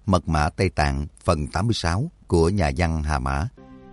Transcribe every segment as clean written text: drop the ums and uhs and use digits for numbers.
Mật mã Tây Tạng phần 86 của nhà văn Hà Mã.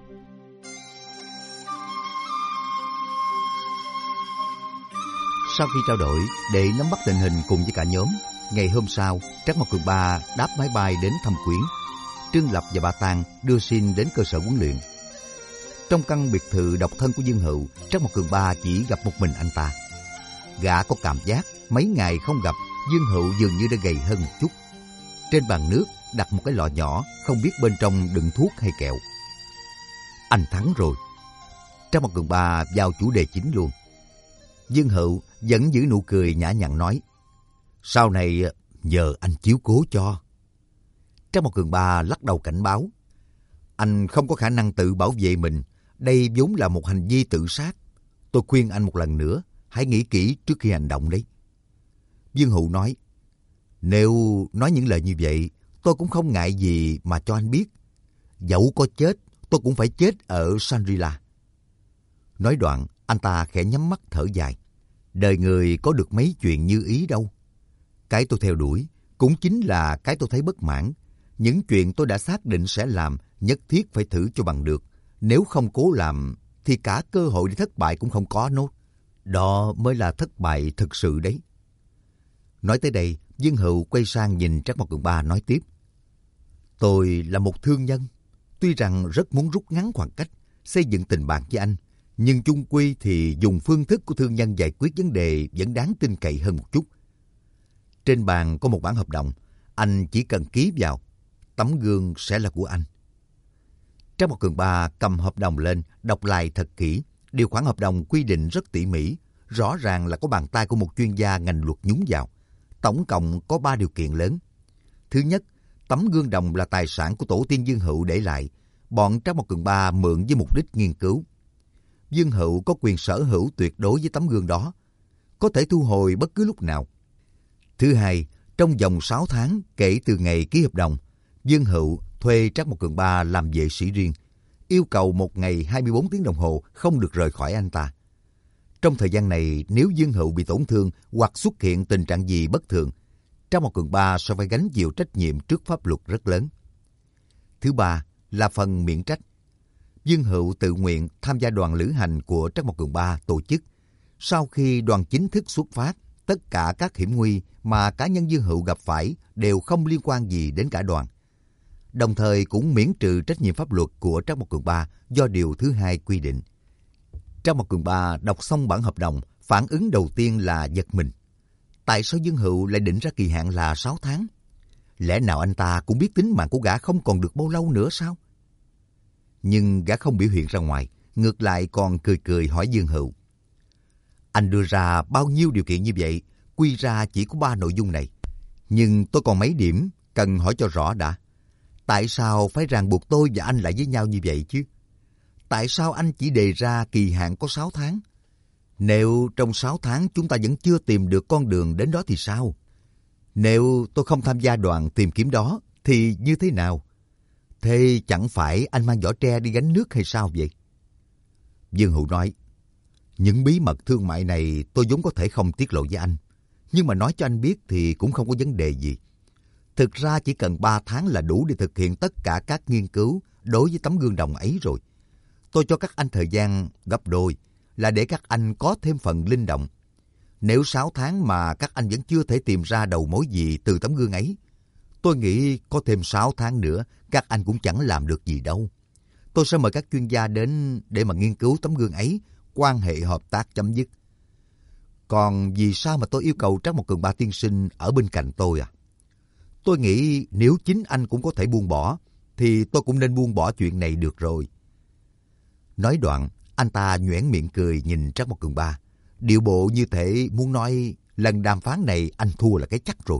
Sau khi trao đổi để nắm bắt tình hình cùng với cả nhóm, ngày hôm sau, Trác Mộc Cường Ba đáp máy bay đến thăm Quyến. Trương Lập và Ba Tang đưa xin đến cơ sở huấn luyện. Trong căn biệt thự độc thân của Dương Hựu, Trác Mộc Cường Ba chỉ gặp một mình anh ta. Gã có cảm giác mấy ngày không gặp, Dương Hựu dường như đã gầy hơn một chút. Trên bàn nước đặt một cái lọ nhỏ, không biết bên trong đựng thuốc hay kẹo. Anh thắng rồi. Trác Mộc Cường Ba vào chủ đề chính luôn. Dương Hựu vẫn giữ nụ cười nhã nhặn nói: sau này nhờ anh chiếu cố cho. Trác Mộc Cường Ba lắc đầu cảnh báo: anh không có khả năng tự bảo vệ mình, đây vốn là một hành vi tự sát. Tôi khuyên anh một lần nữa, hãy nghĩ kỹ trước khi hành động đấy. Dương Hựu nói: nếu nói những lời như vậy, tôi cũng không ngại gì mà cho anh biết. Dẫu có chết, tôi cũng phải chết ở Shangri-La. Nói đoạn, anh ta khẽ nhắm mắt thở dài. Đời người có được mấy chuyện như ý đâu. Cái tôi theo đuổi cũng chính là cái tôi thấy bất mãn. Những chuyện tôi đã xác định sẽ làm, nhất thiết phải thử cho bằng được. Nếu không cố làm, thì cả cơ hội để thất bại cũng không có nốt. Đó mới là thất bại thực sự đấy. Nói tới đây, Dương Hựu quay sang nhìn Trác Mộc Cường Ba nói tiếp: tôi là một thương nhân. Tuy rằng rất muốn rút ngắn khoảng cách, xây dựng tình bạn với anh, nhưng chung quy thì dùng phương thức của thương nhân giải quyết vấn đề vẫn đáng tin cậy hơn một chút. Trên bàn có một bản hợp đồng, anh chỉ cần ký vào, tấm gương sẽ là của anh. Trác Mộc Cường Ba cầm hợp đồng lên, đọc lại thật kỹ. Điều khoản hợp đồng quy định rất tỉ mỉ, rõ ràng là có bàn tay của một chuyên gia ngành luật nhúng vào. Tổng cộng có 3 điều kiện lớn. Thứ nhất, tấm gương đồng là tài sản của tổ tiên Dương Hựu để lại, bọn Trác Mộc Cường Ba mượn với mục đích nghiên cứu. Dương Hựu có quyền sở hữu tuyệt đối với tấm gương đó, có thể thu hồi bất cứ lúc nào. Thứ hai, trong vòng 6 tháng kể từ ngày ký hợp đồng, Dương Hựu thuê Trác Mộc Cường Ba làm vệ sĩ riêng, yêu cầu một ngày 24 tiếng đồng hồ không được rời khỏi anh ta. Trong thời gian này, nếu Dương Hựu bị tổn thương hoặc xuất hiện tình trạng gì bất thường, Trác Mộc Cường Ba sẽ phải gánh chịu trách nhiệm trước pháp luật rất lớn. Thứ ba là phần miễn trách. Dương Hựu tự nguyện tham gia đoàn lữ hành của Trác Mộc Cường Ba tổ chức. Sau khi đoàn chính thức xuất phát, tất cả các hiểm nguy mà cá nhân Dương Hựu gặp phải đều không liên quan gì đến cả đoàn. Đồng thời cũng miễn trừ trách nhiệm pháp luật của Trác Mộc Cường Ba do điều thứ hai quy định. Trác Mộc Cường Ba đọc xong bản hợp đồng, phản ứng đầu tiên là giật mình. Tại sao Dương Hựu lại định ra kỳ hạn là 6 tháng? Lẽ nào anh ta cũng biết tính mạng của gã không còn được bao lâu nữa sao? Nhưng gã không biểu hiện ra ngoài, ngược lại còn cười cười hỏi Dương Hựu: anh đưa ra bao nhiêu điều kiện như vậy, quy ra chỉ có 3 nội dung này. Nhưng tôi còn mấy điểm cần hỏi cho rõ đã. Tại sao phải ràng buộc tôi và anh lại với nhau như vậy chứ? Tại sao anh chỉ đề ra kỳ hạn có 6 tháng? Nếu trong 6 tháng chúng ta vẫn chưa tìm được con đường đến đó thì sao? Nếu tôi không tham gia đoàn tìm kiếm đó thì như thế nào? Thế chẳng phải anh mang giỏ tre đi gánh nước hay sao vậy? Dương Hựu nói: những bí mật thương mại này tôi vốn có thể không tiết lộ với anh. Nhưng mà nói cho anh biết thì cũng không có vấn đề gì. Thực ra chỉ cần 3 tháng là đủ để thực hiện tất cả các nghiên cứu đối với tấm gương đồng ấy rồi. Tôi cho các anh thời gian gấp đôi là để các anh có thêm phần linh động. Nếu 6 tháng mà các anh vẫn chưa thể tìm ra đầu mối gì từ tấm gương ấy, tôi nghĩ có thêm 6 tháng nữa các anh cũng chẳng làm được gì đâu. Tôi sẽ mời các chuyên gia đến để mà nghiên cứu tấm gương ấy, quan hệ hợp tác chấm dứt. Còn vì sao mà tôi yêu cầu Trác Mộc Cường Ba tiên sinh ở bên cạnh tôi à? Tôi nghĩ nếu chính anh cũng có thể buông bỏ, thì tôi cũng nên buông bỏ chuyện này được rồi. Nói đoạn, anh ta nhoẻn miệng cười nhìn Trác Mộc Cường Ba. Điệu bộ như thể muốn nói lần đàm phán này anh thua là cái chắc rồi.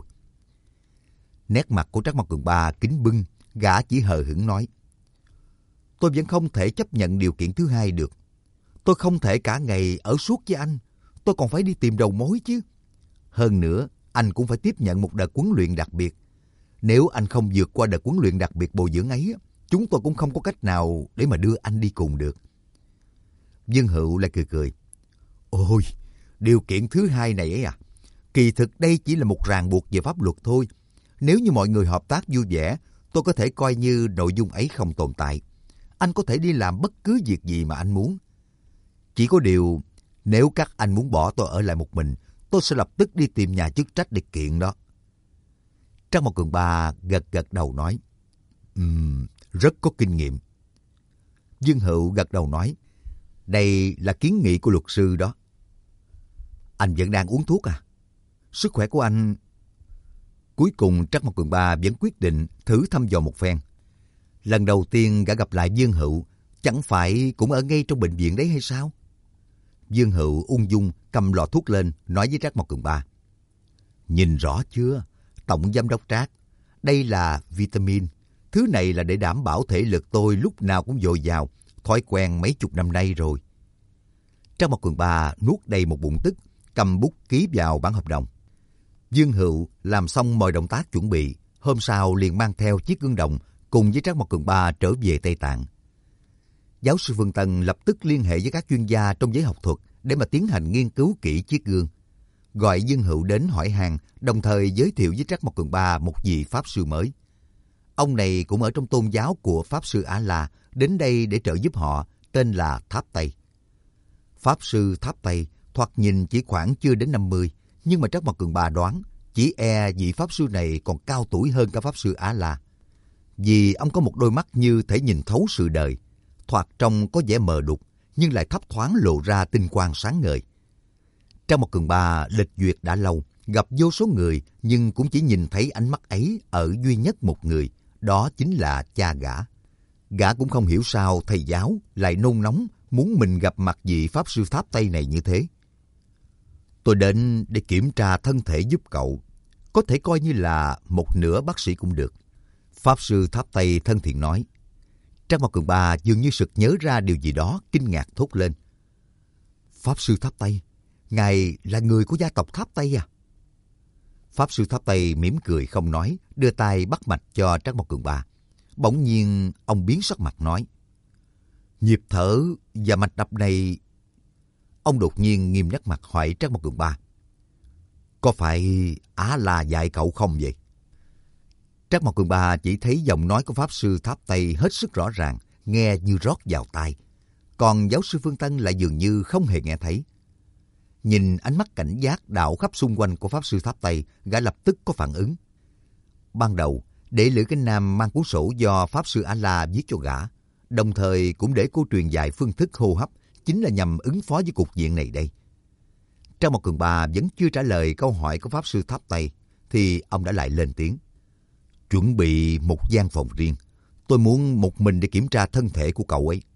Nét mặt của Trác Mộc Cường Ba kính bưng, gã chỉ hờ hững nói: tôi vẫn không thể chấp nhận điều kiện thứ hai được. Tôi không thể cả ngày ở suốt với anh. Tôi còn phải đi tìm đầu mối chứ. Hơn nữa, anh cũng phải tiếp nhận một đợt huấn luyện đặc biệt. Nếu anh không vượt qua đợt huấn luyện đặc biệt bồi dưỡng ấy, chúng tôi cũng không có cách nào để mà đưa anh đi cùng được. Dương Hựu lại cười cười: ôi, điều kiện thứ hai này ấy à? Kỳ thực đây chỉ là một ràng buộc về pháp luật thôi. Nếu như mọi người hợp tác vui vẻ, tôi có thể coi như nội dung ấy không tồn tại. Anh có thể đi làm bất cứ việc gì mà anh muốn. Chỉ có điều, nếu các anh muốn bỏ tôi ở lại một mình, tôi sẽ lập tức đi tìm nhà chức trách để kiện đó. Trang Mộc Cường Ba gật gật đầu nói, rất có kinh nghiệm. Dương Hữu gật đầu nói, đây là kiến nghị của luật sư đó. Anh vẫn đang uống thuốc à? Sức khỏe của anh... Cuối cùng Trác Mộc Cường Ba vẫn quyết định thử thăm dò một phen. Lần đầu tiên gã gặp lại Dương Hữu, chẳng phải cũng ở ngay trong bệnh viện đấy hay sao? Dương Hữu ung dung cầm lọ thuốc lên, nói với Trác Mộc Cường Ba. Nhìn rõ chưa, Tổng Giám đốc Trác, đây là vitamin. Thứ này là để đảm bảo thể lực tôi lúc nào cũng dồi dào, thói quen mấy chục năm nay rồi. Trác Mộc Cường Ba nuốt đầy một bụng tức, cầm bút ký vào bản hợp đồng. Dương Hữu làm xong mọi động tác chuẩn bị, hôm sau liền mang theo chiếc gương đồng cùng với Trác Mộc Cường Ba trở về Tây Tạng. Giáo sư Phương Tân lập tức liên hệ với các chuyên gia trong giới học thuật để mà tiến hành nghiên cứu kỹ chiếc gương. Gọi Dương Hữu đến hỏi han, đồng thời giới thiệu với Trác Mộc Cường Ba một vị pháp sư mới. Ông này cũng ở trong tôn giáo của Pháp sư A-la, đến đây để trợ giúp họ, tên là Tháp Tây. Pháp sư Tháp Tây thoạt nhìn chỉ khoảng chưa đến 50, nhưng mà Trác Mộc Cường Ba đoán chỉ e vị pháp sư này còn cao tuổi hơn cả Pháp sư A-la. Vì ông có một đôi mắt như thể nhìn thấu sự đời, thoạt trông có vẻ mờ đục, nhưng lại thấp thoáng lộ ra tinh quang sáng ngời. Trác Mộc Cường Ba lịch duyệt đã lâu, gặp vô số người, nhưng cũng chỉ nhìn thấy ánh mắt ấy ở duy nhất một người, đó chính là cha gã. Gã cũng không hiểu sao thầy giáo lại nôn nóng muốn mình gặp mặt vị Pháp sư Tháp Tây này như thế. Tôi đến để kiểm tra thân thể giúp cậu, có thể coi như là một nửa bác sĩ cũng được. Pháp sư Tháp Tây thân thiện nói. Trác Mộc Cường Ba dường như sực nhớ ra điều gì đó, kinh ngạc thốt lên. Pháp sư Tháp Tây, ngài là người của gia tộc Tháp Tây à? Pháp sư Tháp Tây mỉm cười không nói, đưa tay bắt mạch cho Trác Mộc Cường Ba. Bỗng nhiên ông biến sắc mặt nói. Nhịp thở và mạch đập này... Ông đột nhiên nghiêm nét mặt hỏi Trác Mộc Cường Ba. Có phải Á-la dạy cậu không vậy? Trác Mộc Cường Ba chỉ thấy giọng nói của Pháp sư Tháp Tây hết sức rõ ràng, nghe như rót vào tai. Còn giáo sư Phương Tân lại dường như không hề nghe thấy. Nhìn ánh mắt cảnh giác đảo khắp xung quanh của Pháp sư Tháp Tây, gã lập tức có phản ứng. Ban đầu, để Lữ Cánh Nam mang cuốn sổ do Pháp sư A-la viết cho gã, đồng thời cũng để cô truyền dạy phương thức hô hấp, chính là nhằm ứng phó với cục diện này đây. Trác Mộc Cường Ba vẫn chưa trả lời câu hỏi của Pháp sư Tháp Tây, thì ông đã lại lên tiếng. Chuẩn bị một gian phòng riêng. Tôi muốn một mình để kiểm tra thân thể của cậu ấy.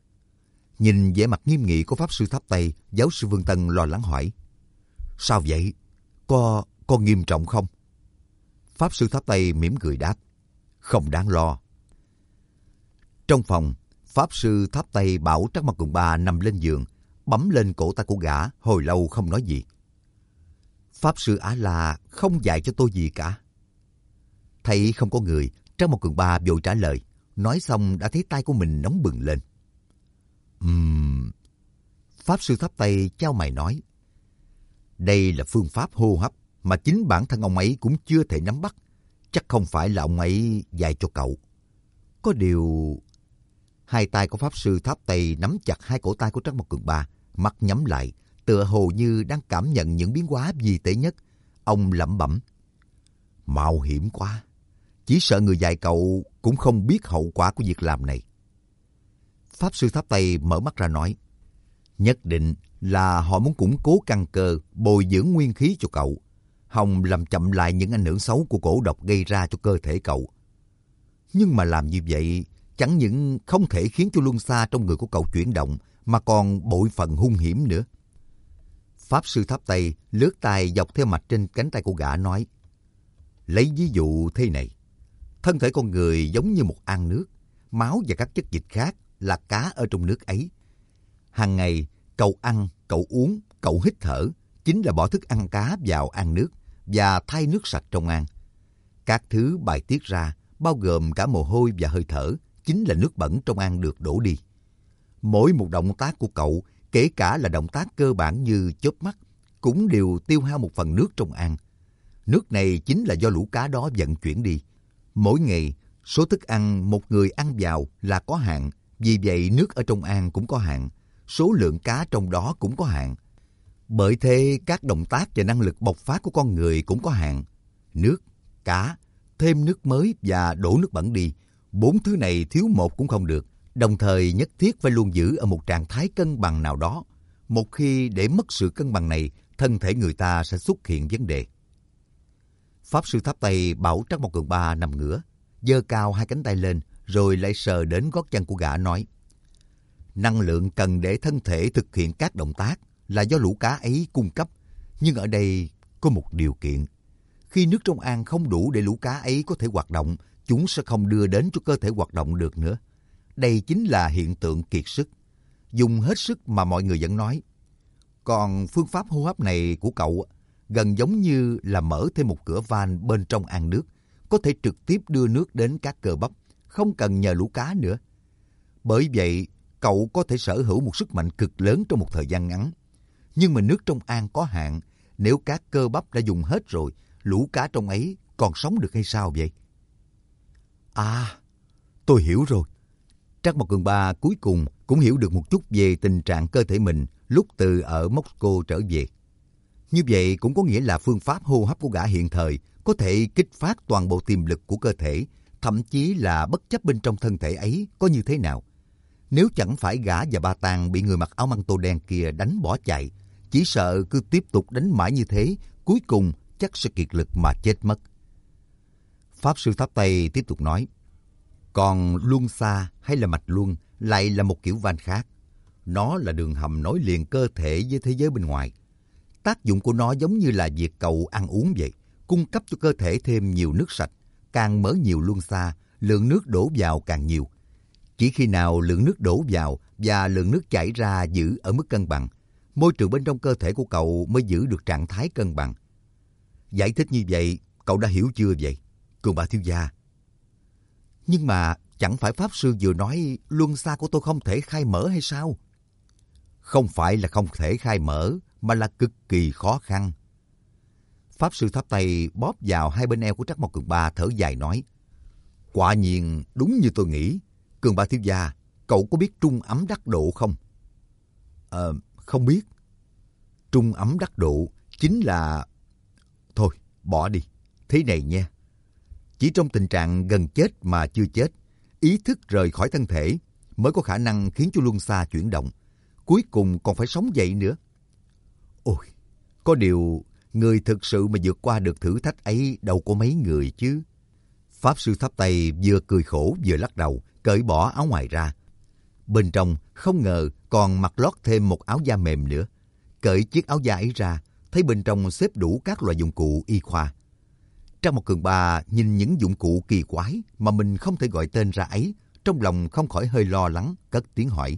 Nhìn vẻ mặt nghiêm nghị của Pháp sư Tháp Tây, giáo sư Phương Tân lo lắng hỏi. Sao vậy? Có nghiêm trọng không? Pháp sư Tháp Tây mỉm cười đáp. Không đáng lo. Trong phòng, Pháp sư Tháp Tây bảo Trác Mộc Cường Ba nằm lên giường, bấm lên cổ tay của gã, hồi lâu không nói gì. Pháp sư A-la không dạy cho tôi gì cả. Thấy không có người, Trác Mộc Cường Ba vội trả lời, nói xong đã thấy tay của mình nóng bừng lên. Pháp sư Tháp Tây chau mày nói. Đây là phương pháp hô hấp mà chính bản thân ông ấy cũng chưa thể nắm bắt. Chắc không phải là ông ấy dạy cho cậu. Có điều... Hai tay của Pháp sư Tháp Tây nắm chặt hai cổ tay của Trác Mộc Cường Ba, mắt nhắm lại, tựa hồ như đang cảm nhận những biến hóa vi tế nhất. Ông lẩm bẩm. Mạo hiểm quá. Chỉ sợ người dạy cậu cũng không biết hậu quả của việc làm này. Pháp sư Tháp Tây mở mắt ra nói. Nhất định là họ muốn củng cố căn cơ, bồi dưỡng nguyên khí cho cậu, hòng làm chậm lại những ảnh hưởng xấu của cổ độc gây ra cho cơ thể cậu. Nhưng mà làm như vậy chẳng những không thể khiến cho luân xa trong người của cậu chuyển động, mà còn bội phần hung hiểm nữa. Pháp sư Tháp Tây lướt tay dọc theo mạch trên cánh tay của gã nói. Lấy ví dụ thế này. Thân thể con người giống như một ao nước, máu và các chất dịch khác là cá ở trong nước ấy. Hàng ngày, cậu ăn, cậu uống, cậu hít thở, chính là bỏ thức ăn cá vào ao nước và thay nước sạch trong ao. Các thứ bài tiết ra, bao gồm cả mồ hôi và hơi thở, chính là nước bẩn trong ao được đổ đi. Mỗi một động tác của cậu, kể cả là động tác cơ bản như chớp mắt, cũng đều tiêu hao một phần nước trong ao. Nước này chính là do lũ cá đó vận chuyển đi. Mỗi ngày, số thức ăn một người ăn vào là có hạn, vì vậy nước ở trong ao cũng có hạn, số lượng cá trong đó cũng có hạn. Bởi thế, các động tác và năng lực bộc phát của con người cũng có hạn. Nước, cá, thêm nước mới và đổ nước bẩn đi, 4 thứ này thiếu một cũng không được. Đồng thời nhất thiết phải luôn giữ ở một trạng thái cân bằng nào đó. Một khi để mất sự cân bằng này, thân thể người ta sẽ xuất hiện vấn đề. Pháp Sư Tháp Tây bảo Trắc Mộc Cường Ba nằm ngửa, giơ cao 2 cánh tay lên, rồi lại sờ đến gót chân của gã nói: năng lượng cần để thân thể thực hiện các động tác là do lũ cá ấy cung cấp, nhưng ở đây có một điều kiện. Khi nước trong ao không đủ để lũ cá ấy có thể hoạt động, chúng sẽ không đưa đến cho cơ thể hoạt động được nữa. Đây chính là hiện tượng kiệt sức. Dùng hết sức mà mọi người vẫn nói. Còn phương pháp hô hấp này của cậu gần giống như là mở thêm một cửa van bên trong ao nước, có thể trực tiếp đưa nước đến các cơ bắp, không cần nhờ lũ cá nữa. Bởi vậy, cậu có thể sở hữu một sức mạnh cực lớn trong một thời gian ngắn. Nhưng mà nước trong ao có hạn, nếu các cơ bắp đã dùng hết rồi, lũ cá trong ấy còn sống được hay sao vậy? À, tôi hiểu rồi. Trắc Mộc Cường Ba cuối cùng cũng hiểu được một chút về tình trạng cơ thể mình lúc từ ở Moscow trở về. Như vậy cũng có nghĩa là phương pháp hô hấp của gã hiện thời có thể kích phát toàn bộ tiềm lực của cơ thể, thậm chí là bất chấp bên trong thân thể ấy có như thế nào. Nếu chẳng phải gã và Ba Tàng bị người mặc áo măng tô đen kia đánh bỏ chạy, chỉ sợ cứ tiếp tục đánh mãi như thế, cuối cùng chắc sẽ kiệt lực mà chết mất. Pháp Sư Tháp Tây tiếp tục nói: còn luân xa hay là mạch luân lại là một kiểu van khác. Nó là đường hầm nối liền cơ thể với thế giới bên ngoài. Tác dụng của nó giống như là việc cậu ăn uống vậy, cung cấp cho cơ thể thêm nhiều nước sạch. Càng mở nhiều luân xa, lượng nước đổ vào càng nhiều. Chỉ khi nào lượng nước đổ vào và lượng nước chảy ra giữ ở mức cân bằng, môi trường bên trong cơ thể của cậu mới giữ được trạng thái cân bằng. Giải thích như vậy, cậu đã hiểu chưa vậy, Cường Ba thiếu gia? Nhưng mà chẳng phải Pháp Sư vừa nói luân xa của tôi không thể khai mở hay sao? Không phải là không thể khai mở, mà là cực kỳ khó khăn. Pháp Sư Tháp Tây bóp vào 2 bên eo của Trắc Mộc Cường Ba, thở dài nói: quả nhiên đúng như tôi nghĩ. Cường Ba thiếu gia, cậu có biết trung ấm đắc độ không? Không biết. Trung ấm đắc độ chính là... Thôi, bỏ đi. Thế này nha. Chỉ trong tình trạng gần chết mà chưa chết, ý thức rời khỏi thân thể mới có khả năng khiến cho luân xa chuyển động. Cuối cùng còn phải sống dậy nữa. Ôi, có điều người thực sự mà vượt qua được thử thách ấy đâu có mấy người chứ. Pháp Sư Tháp Tây vừa cười khổ vừa lắc đầu, cởi bỏ áo ngoài ra. Bên trong không ngờ còn mặc lót thêm một áo da mềm nữa. Cởi chiếc áo da ấy ra, thấy bên trong xếp đủ các loại dụng cụ y khoa. Trắc Mộc Cường Ba nhìn những dụng cụ kỳ quái mà mình không thể gọi tên ra ấy, trong lòng không khỏi hơi lo lắng, cất tiếng hỏi: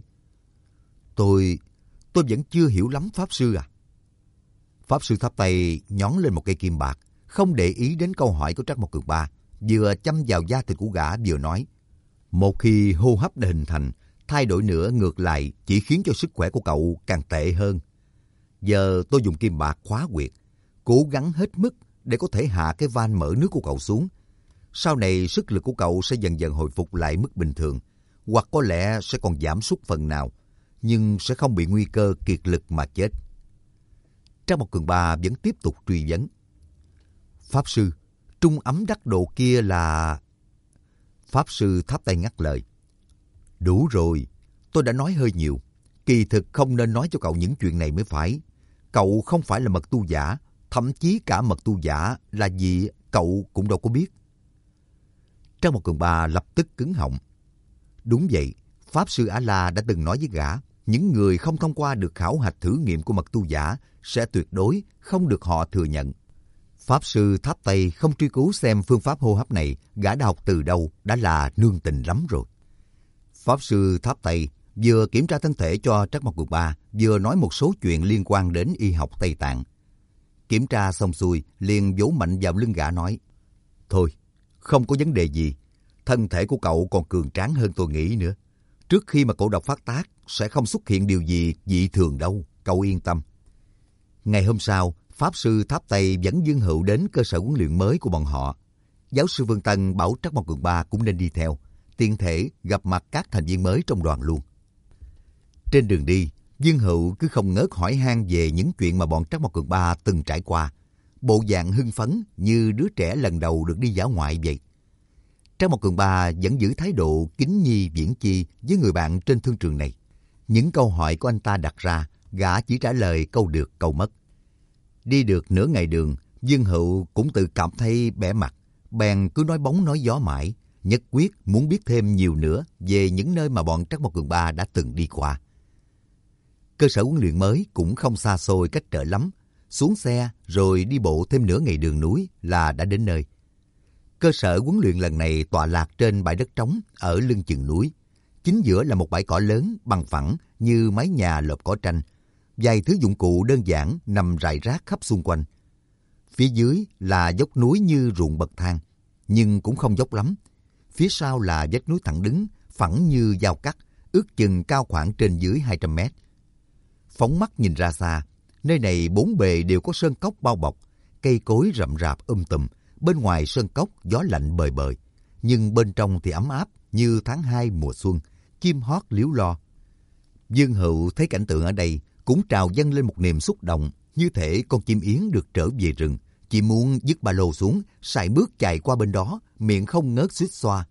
Tôi vẫn chưa hiểu lắm Pháp Sư à? Pháp Sư Tháp Tây nhón lên một cây kim bạc, không để ý đến câu hỏi của Trắc Mộc Cường Ba, vừa châm vào da thịt của gã vừa nói: một khi hô hấp đã hình thành, thay đổi nữa ngược lại chỉ khiến cho sức khỏe của cậu càng tệ hơn. Giờ tôi dùng kim bạc khóa huyệt, cố gắng hết mức để có thể hạ cái van mở nước của cậu xuống. Sau này sức lực của cậu sẽ dần dần hồi phục lại mức bình thường, hoặc có lẽ sẽ còn giảm sút phần nào, nhưng sẽ không bị nguy cơ kiệt lực mà chết. Trắc Mộc Cường Ba vẫn tiếp tục truy vấn: Pháp Sư, trung ấm đắc độ kia là... Pháp Sư Tháp Tây ngắt lời: đủ rồi, tôi đã nói hơi nhiều. Kỳ thực không nên nói cho cậu những chuyện này mới phải. Cậu không phải là mật tu giả, thậm chí cả mật tu giả là gì cậu cũng đâu có biết. Trắc Mộc Cường Ba lập tức cứng họng. Đúng vậy, Pháp Sư A-la đã từng nói với gã, những người không thông qua được khảo hạch thử nghiệm của mật tu giả sẽ tuyệt đối không được họ thừa nhận. Pháp Sư Tháp Tây không truy cứu xem phương pháp hô hấp này gã đã học từ đâu đã là nương tình lắm rồi. Pháp Sư Tháp Tây vừa kiểm tra thân thể cho Trắc Mộc Cường Ba, vừa nói một số chuyện liên quan đến y học Tây Tạng. Kiểm tra xong xuôi, liền vỗ mạnh vào lưng gã nói: thôi, không có vấn đề gì. Thân thể của cậu còn cường tráng hơn tôi nghĩ nữa. Trước khi mà cổ độc phát tác, sẽ không xuất hiện điều gì dị thường đâu, cậu yên tâm. Ngày hôm sau, Pháp sư Tháp Tây dẫn Dương Hữu đến cơ sở huấn luyện mới của bọn họ. Giáo sư Vương Tân bảo Trắc Mộc Cường Ba cũng nên đi theo, tiện thể gặp mặt các thành viên mới trong đoàn luôn. Trên đường đi, Dương Hữu cứ không ngớt hỏi han về những chuyện mà bọn Trắc Mộc Cường Ba từng trải qua, bộ dạng hưng phấn như đứa trẻ lần đầu được đi dã ngoại vậy. Trắc Mộc Cường Ba vẫn giữ thái độ kính nhi viễn chi với người bạn trên thương trường này. Những câu hỏi của anh ta đặt ra, gã chỉ trả lời câu được câu mất. Đi được nửa ngày đường, Dương Hữu cũng tự cảm thấy bẽ mặt, bèn cứ nói bóng nói gió mãi, nhất quyết muốn biết thêm nhiều nữa về những nơi mà bọn Trắc Mộc Cường Ba đã từng đi qua. Cơ sở huấn luyện mới cũng không xa xôi cách trở lắm, xuống xe rồi đi bộ thêm nửa ngày đường núi là đã đến nơi. Cơ sở huấn luyện lần này tọa lạc trên bãi đất trống ở lưng chừng núi. Chính giữa là một bãi cỏ lớn bằng phẳng như mái nhà lợp cỏ tranh. Vài thứ dụng cụ đơn giản nằm rải rác khắp xung quanh. Phía dưới là dốc núi như ruộng bậc thang, nhưng cũng không dốc lắm. Phía sau là vách núi thẳng đứng, phẳng như dao cắt, ước chừng cao khoảng trên dưới 200 mét. Phóng mắt nhìn ra xa, nơi này bốn bề đều có sơn cốc bao bọc, cây cối rậm rạp tùm. Bên ngoài sơn cốc gió lạnh bời bời, nhưng bên trong thì ấm áp như tháng 2 mùa xuân, chim hót líu lo. Dương Hữu thấy cảnh tượng ở đây cũng trào dâng lên một niềm xúc động, như thể con chim yến được trở về rừng, chỉ muốn dứt ba lô xuống, sải bước chạy qua bên đó, miệng không ngớt xuýt xoa.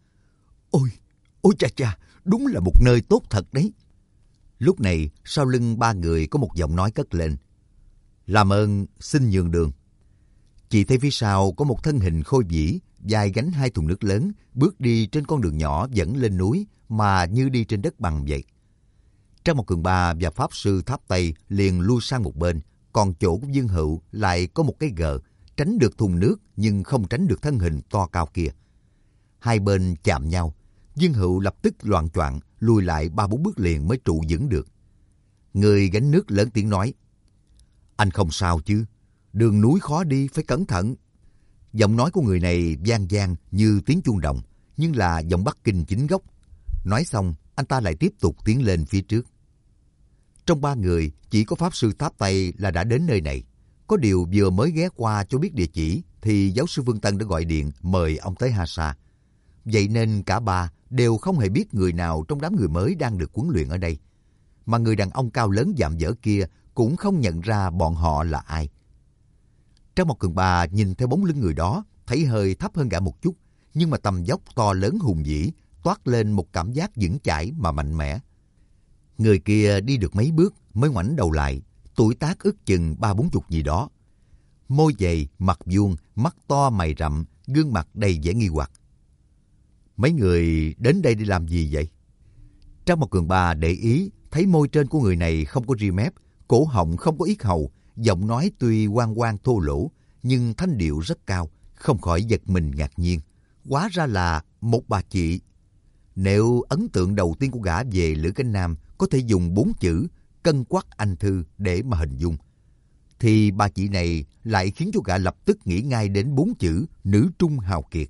Ôi cha cha, đúng là một nơi tốt thật đấy. Lúc này, sau lưng ba người có một giọng nói cất lên. Làm ơn, xin nhường đường. Chỉ thấy phía sau có một thân hình khôi vĩ, vai gánh 2 thùng nước lớn, bước đi trên con đường nhỏ dẫn lên núi mà như đi trên đất bằng vậy. Trắc Mộc Cường Ba và Pháp sư Tháp Tây liền lui sang một bên, còn chỗ của Dương Hữu lại có một cái gờ, tránh được thùng nước nhưng không tránh được thân hình to cao kia. Hai bên chạm nhau, Dương Hữu lập tức loạng choạng lùi lại 3-4 bước liền mới trụ vững được. Người gánh nước lớn tiếng nói: Anh không sao chứ? Đường núi khó đi, phải cẩn thận. Giọng nói của người này vang vang như tiếng chuông đồng, nhưng là giọng Bắc Kinh chính gốc. Nói xong, anh ta lại tiếp tục tiến lên phía trước. Trong ba người, chỉ có Pháp sư Tháp Tây là đã đến nơi này. Có điều vừa mới ghé qua cho biết địa chỉ, thì giáo sư Vương Tân đã gọi điện mời ông tới Hasa. Vậy nên cả ba đều không hề biết người nào trong đám người mới đang được huấn luyện ở đây. Mà người đàn ông cao lớn dạm dở kia cũng không nhận ra bọn họ là ai. Trắc Mộc Cường Ba nhìn theo bóng lưng người đó, thấy hơi thấp hơn gã một chút, nhưng mà tầm dốc to lớn hùng vĩ, toát lên một cảm giác vững chãi mà mạnh mẽ. Người kia đi được mấy bước mới ngoảnh đầu lại, tuổi tác ước chừng 30-40 gì đó. Môi dày, mặt vuông, mắt to mày rậm, gương mặt đầy vẻ nghi hoặc. Mấy người đến đây đi làm gì vậy? Trắc Mộc Cường Ba để ý, thấy môi trên của người này không có ria mép, cổ họng không có yết hầu, giọng nói tuy oang oang thô lỗ, nhưng thanh điệu rất cao, không khỏi giật mình ngạc nhiên. Hóa ra là một bà chị. Nếu ấn tượng đầu tiên của gã về Lữ Cánh Nam có thể dùng 4 chữ cân quắc anh thư để mà hình dung, thì bà chị này lại khiến cho gã lập tức nghĩ ngay đến 4 chữ nữ trung hào kiệt.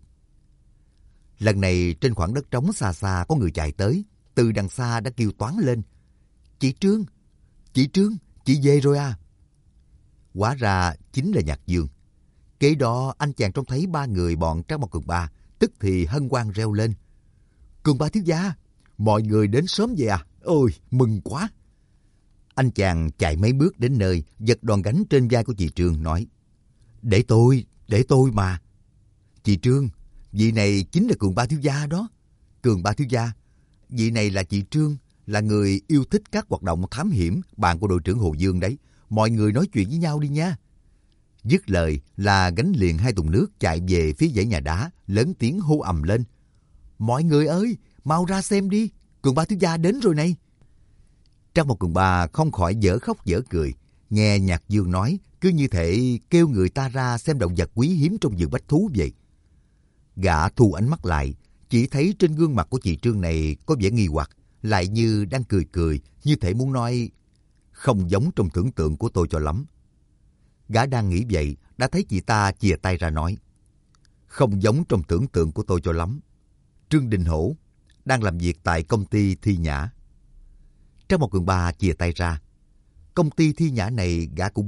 Lần này trên khoảng đất trống xa xa có người chạy tới, từ đằng xa đã kêu toáng lên: Chị Trương, chị về rồi à? Hóa ra chính là Nhạc Dương. Kế đó anh chàng trông thấy ba người bọn Trắc Mộc Cường Ba, tức thì hân hoan reo lên: Cường Ba thiếu gia, mọi người đến sớm vậy à? Ôi, mừng quá! Anh chàng chạy mấy bước đến nơi, giật đòn gánh trên vai của chị Trương nói: Để tôi mà. Chị Trương, vị này chính là Cường Ba thiếu gia đó. Cường Ba thiếu gia, vị này là chị Trương, là người yêu thích các hoạt động thám hiểm, bạn của đội trưởng Hồ Dương đấy. Mọi người nói chuyện với nhau đi nha. Dứt lời là gánh liền 2 thùng nước chạy về phía dãy nhà đá, lớn tiếng hô ầm lên: Mọi người ơi, mau ra xem đi, Cường Ba thiếu gia đến rồi này. Trắc Mộc Cường Ba không khỏi dở khóc dở cười, nghe Nhạc Dương nói cứ như thể kêu người ta ra xem động vật quý hiếm trong vườn bách thú vậy. Gã thu ánh mắt lại, chỉ thấy trên gương mặt của chị Trương này có vẻ nghi hoặc, lại như đang cười cười, như thể muốn nói: Không giống trong tưởng tượng của tôi cho lắm. Gã đang nghĩ vậy, đã thấy chị ta chìa tay ra nói: Không giống trong tưởng tượng của tôi cho lắm. Trương Đình Hổ đang làm việc tại công ty Thi Nhã. Trắc Mộc Cường Ba chìa tay ra. Công ty Thi Nhã này gã cũng biết,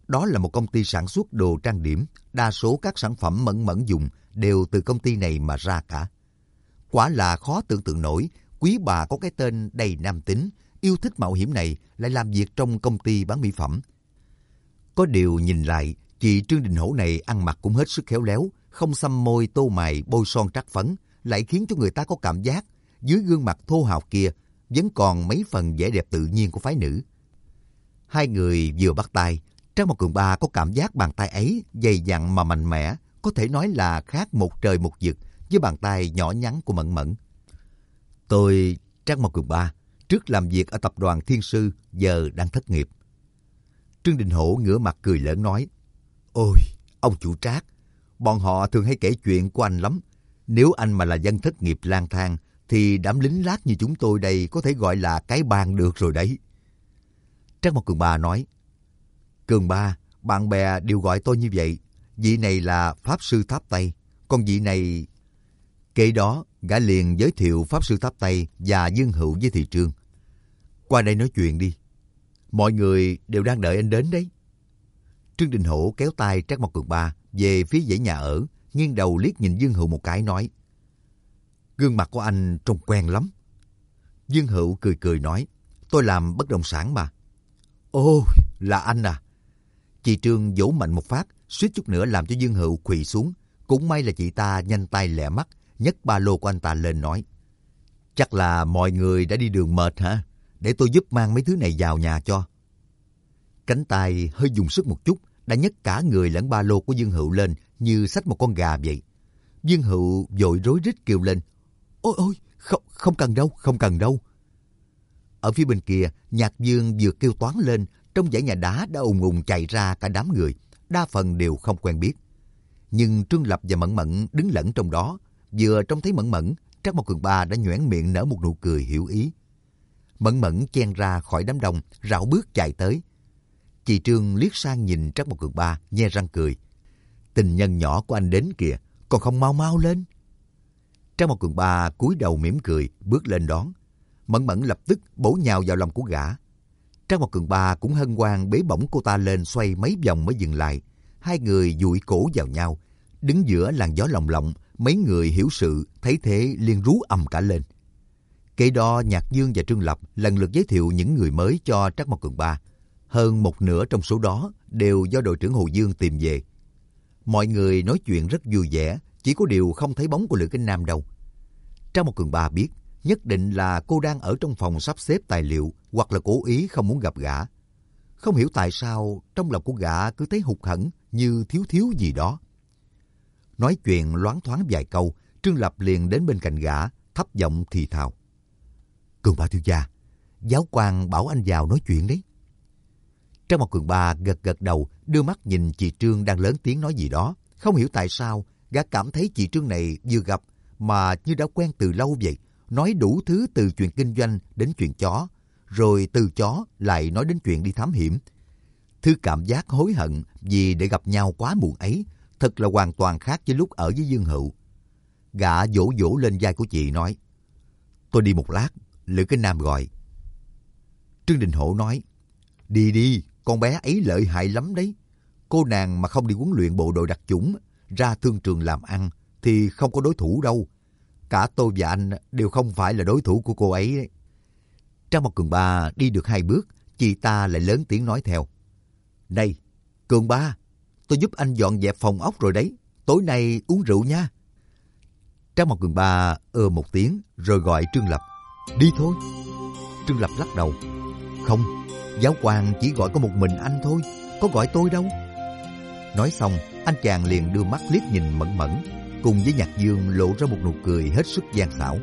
Đó là một công ty sản xuất đồ trang điểm, đa số các sản phẩm Mẫn Mẫn dùng đều từ công ty này mà ra cả. Quả là khó tưởng tượng nổi, quý bà có cái tên đầy nam tính, yêu thích mạo hiểm này lại làm việc trong công ty bán mỹ phẩm. Có điều nhìn lại, chị Trương Đình Hổ này ăn mặc cũng hết sức khéo léo, không xăm môi tô mày bôi son trát phấn, lại khiến cho người ta có cảm giác dưới gương mặt thô hào kia vẫn còn mấy phần vẻ đẹp tự nhiên của phái nữ. Hai người vừa bắt tay, Trác Mộc Cường Ba có cảm giác bàn tay ấy dày dặn mà mạnh mẽ, có thể nói là khác một trời một vực với bàn tay nhỏ nhắn của Mẫn Mẫn. Tôi, Trác Mộc Cường Ba, trước làm việc ở tập đoàn Thiên Sư, giờ đang thất nghiệp. Trương Đình Hổ ngửa mặt cười lớn nói, ôi, ông chủ Trác, bọn họ thường hay kể chuyện của anh lắm. Nếu anh mà là dân thất nghiệp lang thang, thì đám lính lát như chúng tôi đây có thể gọi là cái bang được rồi đấy. Trác Mộc Cường Ba nói, Cường Ba, bạn bè đều gọi tôi như vậy. Vị này là Pháp Sư Tháp Tây, còn vị này... Kế đó, gã liền giới thiệu Pháp Sư Tháp Tây và Dương Hữu với Thị Trương. Qua đây nói chuyện đi. Mọi người đều đang đợi anh đến đấy. Trương Đình Hổ kéo tay Trác Mộc Cường Ba về phía dãy nhà ở, nghiêng đầu liếc nhìn Dương Hữu một cái nói, gương mặt của anh trông quen lắm. Dương Hữu cười cười nói, tôi làm bất động sản mà. Ồ, là anh à. Chị Trương vỗ mạnh một phát, suýt chút nữa làm cho Dương Hữu quỳ xuống. Cũng may là chị ta nhanh tay lẹ mắt, nhấc ba lô của anh ta lên nói, chắc là mọi người đã đi đường mệt hả? Để tôi giúp mang mấy thứ này vào nhà cho. Cánh tay hơi dùng sức một chút, đã nhấc cả người lẫn ba lô của Dương Hữu lên như xách một con gà vậy. Dương Hữu vội rối rít kêu lên, ôi ôi, không cần đâu, không cần đâu. Ở phía bên kia, Nhạc Dương vừa kêu toán lên, trong dãy nhà đá đã ùn ùn chạy ra cả đám người, đa phần đều không quen biết. Nhưng Trương Lập và Mẫn Mẫn đứng lẫn trong đó, vừa trông thấy Mẫn Mẫn, Trác Mộc Cường Ba đã nhoẻn miệng nở một nụ cười hiểu ý. Mẫn Mẫn chen ra khỏi đám đông, rảo bước chạy tới. Chị Trương liếc sang nhìn Trác Mộc Cường Ba, nhe răng cười. Tình nhân nhỏ của anh đến kìa, còn không mau mau lên. Trác Mộc Cường Ba cúi đầu mỉm cười, bước lên đón. Mẫn Mẫn lập tức bổ nhào vào lòng của gã. Trác Mộc Cường Ba cũng hân hoan bế bổng cô ta lên xoay mấy vòng mới dừng lại. Hai người dụi cổ vào nhau, đứng giữa làn gió lồng lộng. Mấy người hiểu sự thấy thế liền rú ầm cả lên. Kế đó Nhạc Dương và Trương Lập lần lượt giới thiệu những người mới cho Trác Mộc Cường Ba. Hơn một nửa trong số đó đều do đội trưởng Hồ Dương tìm về. Mọi người nói chuyện rất vui vẻ, chỉ có điều không thấy bóng của Lữ Kinh Nam đâu. Trác Mộc Cường Ba biết nhất định là cô đang ở trong phòng sắp xếp tài liệu, hoặc là cố ý không muốn gặp gã. Không hiểu tại sao trong lòng của gã cứ thấy hụt hẫng như thiếu gì đó. Nói chuyện loáng thoáng vài câu, Trương Lập liền đến bên cạnh gã, thấp giọng thì thào. Cường Ba thiếu gia, giáo quan bảo anh vào nói chuyện đấy. Trác Mộc Cường Ba gật gật đầu, đưa mắt nhìn chị Trương đang lớn tiếng nói gì đó. Không hiểu tại sao, gã cảm thấy chị Trương này vừa gặp mà như đã quen từ lâu vậy. Nói đủ thứ từ chuyện kinh doanh đến chuyện chó, rồi từ chó lại nói đến chuyện đi thám hiểm. Thứ cảm giác hối hận vì để gặp nhau quá muộn ấy, thật là hoàn toàn khác với lúc ở với Dương Hữu. Gã vỗ vỗ lên vai của chị nói, tôi đi một lát, Lữ Kinh Nam gọi. Trương Đình Hổ nói, đi đi, con bé ấy lợi hại lắm đấy. Cô nàng mà không đi huấn luyện bộ đội đặc chủng, ra thương trường làm ăn, thì không có đối thủ đâu. Cả tôi và anh đều không phải là đối thủ của cô ấy đấy. Trác Mộc Cường Ba đi được 2 bước, chị ta lại lớn tiếng nói theo. Này, Cường Ba, tôi giúp anh dọn dẹp phòng ốc rồi đấy. Tối nay uống rượu nha. Trác Mộc Cường Ba một tiếng rồi gọi Trương Lập. Đi thôi. Trương Lập lắc đầu. Không, giáo quan chỉ gọi có một mình anh thôi, có gọi tôi đâu. Nói xong, anh chàng liền đưa mắt liếc nhìn Mẫn Mẫn, cùng với Nhạc Dương lộ ra một nụ cười hết sức gian xảo.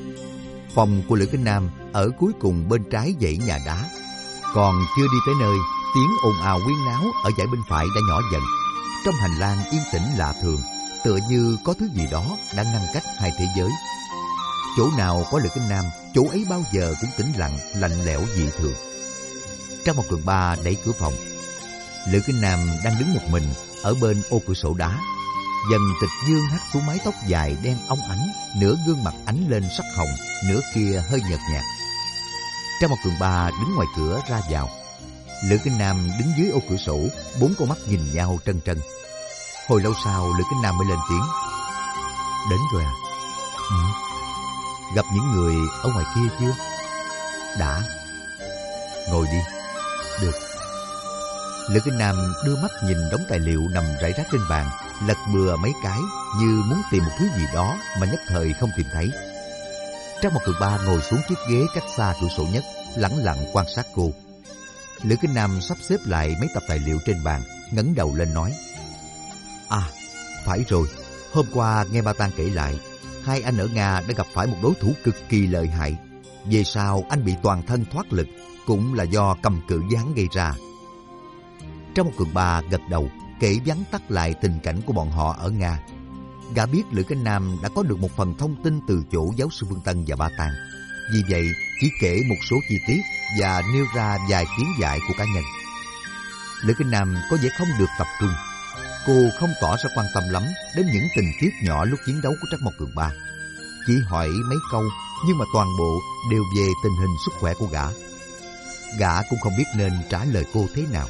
Phòng của Lữ Kinh Nam ở cuối cùng bên trái dãy nhà đá. Còn chưa đi tới nơi, tiếng ồn ào huyên náo ở dãy bên phải đã nhỏ dần. Trong hành lang yên tĩnh lạ thường, tựa như có thứ gì đó đã ngăn cách hai thế giới. Chỗ nào có Lữ Kinh Nam, chỗ ấy bao giờ cũng tĩnh lặng, lạnh lẽo dị thường. Trác Mộc Cường Ba đẩy cửa phòng. Lữ Kinh Nam đang đứng một mình ở bên ô cửa sổ đá. Dần Tịch Dương hắt xuống mái tóc dài đen óng ánh, nửa gương mặt ánh lên sắc hồng, nửa kia hơi nhợt nhạt. Trác Mộc Cường Ba đứng ngoài cửa ra vào. Lữ Kinh Nam đứng dưới ô cửa sổ, bốn con mắt nhìn nhau trân trân. Hồi lâu sau, Lữ Kinh Nam mới lên tiếng. Đến rồi à? Ừ. Gặp những người ở ngoài kia chưa? Đã. Ngồi đi. Được. Lữ Kinh Nam đưa mắt nhìn đống tài liệu nằm rải rác trên bàn, lật bừa mấy cái như muốn tìm một thứ gì đó mà nhất thời không tìm thấy. Trác Mộc Cường Ba ngồi xuống chiếc ghế cách xa cửa sổ nhất, lẳng lặng quan sát cô. Lữ Kinh Nam sắp xếp lại mấy tập tài liệu trên bàn, ngẩng đầu lên nói. À, phải rồi, hôm qua nghe Ba Tang kể lại, hai anh ở Nga đã gặp phải một đối thủ cực kỳ lợi hại. Về sau anh bị toàn thân thoát lực, cũng là do cầm cự với hắn gây ra. Trác Mộc Cường Ba gật đầu, kể vắn tắt lại tình cảnh của bọn họ ở Nga. Gã biết Lữ Kinh Nam đã có được một phần thông tin từ chỗ giáo sư Phương Tân và Ba Tang. Vì vậy, chỉ kể một số chi tiết và nêu ra vài kiến giải của cá nhân. Lữ Kinh Nam có vẻ không được tập trung. Cô không tỏ ra quan tâm lắm đến những tình tiết nhỏ lúc chiến đấu của Trác Mộc Cường Ba. Chỉ hỏi mấy câu, nhưng mà toàn bộ đều về tình hình sức khỏe của gã. Gã cũng không biết nên trả lời cô thế nào.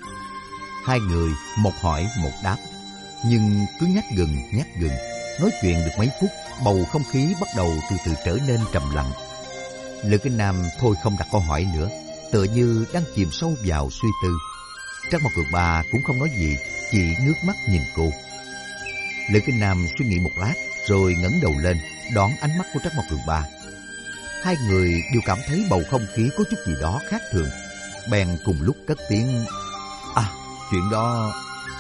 Hai người một hỏi một đáp, nhưng cứ nhắc gừng, nói chuyện được mấy phút, bầu không khí bắt đầu từ từ trở nên trầm lặng. Lữ Kinh Nam thôi không đặt câu hỏi nữa, tựa như đang chìm sâu vào suy tư. Trác Mộc Cường Ba cũng không nói gì, chỉ nước mắt nhìn cô. Lữ Kinh Nam suy nghĩ một lát, rồi ngẩng đầu lên, đón ánh mắt của Trác Mộc Cường Ba. Hai người đều cảm thấy bầu không khí có chút gì đó khác thường, bèn cùng lúc cất tiếng. À, chuyện đó...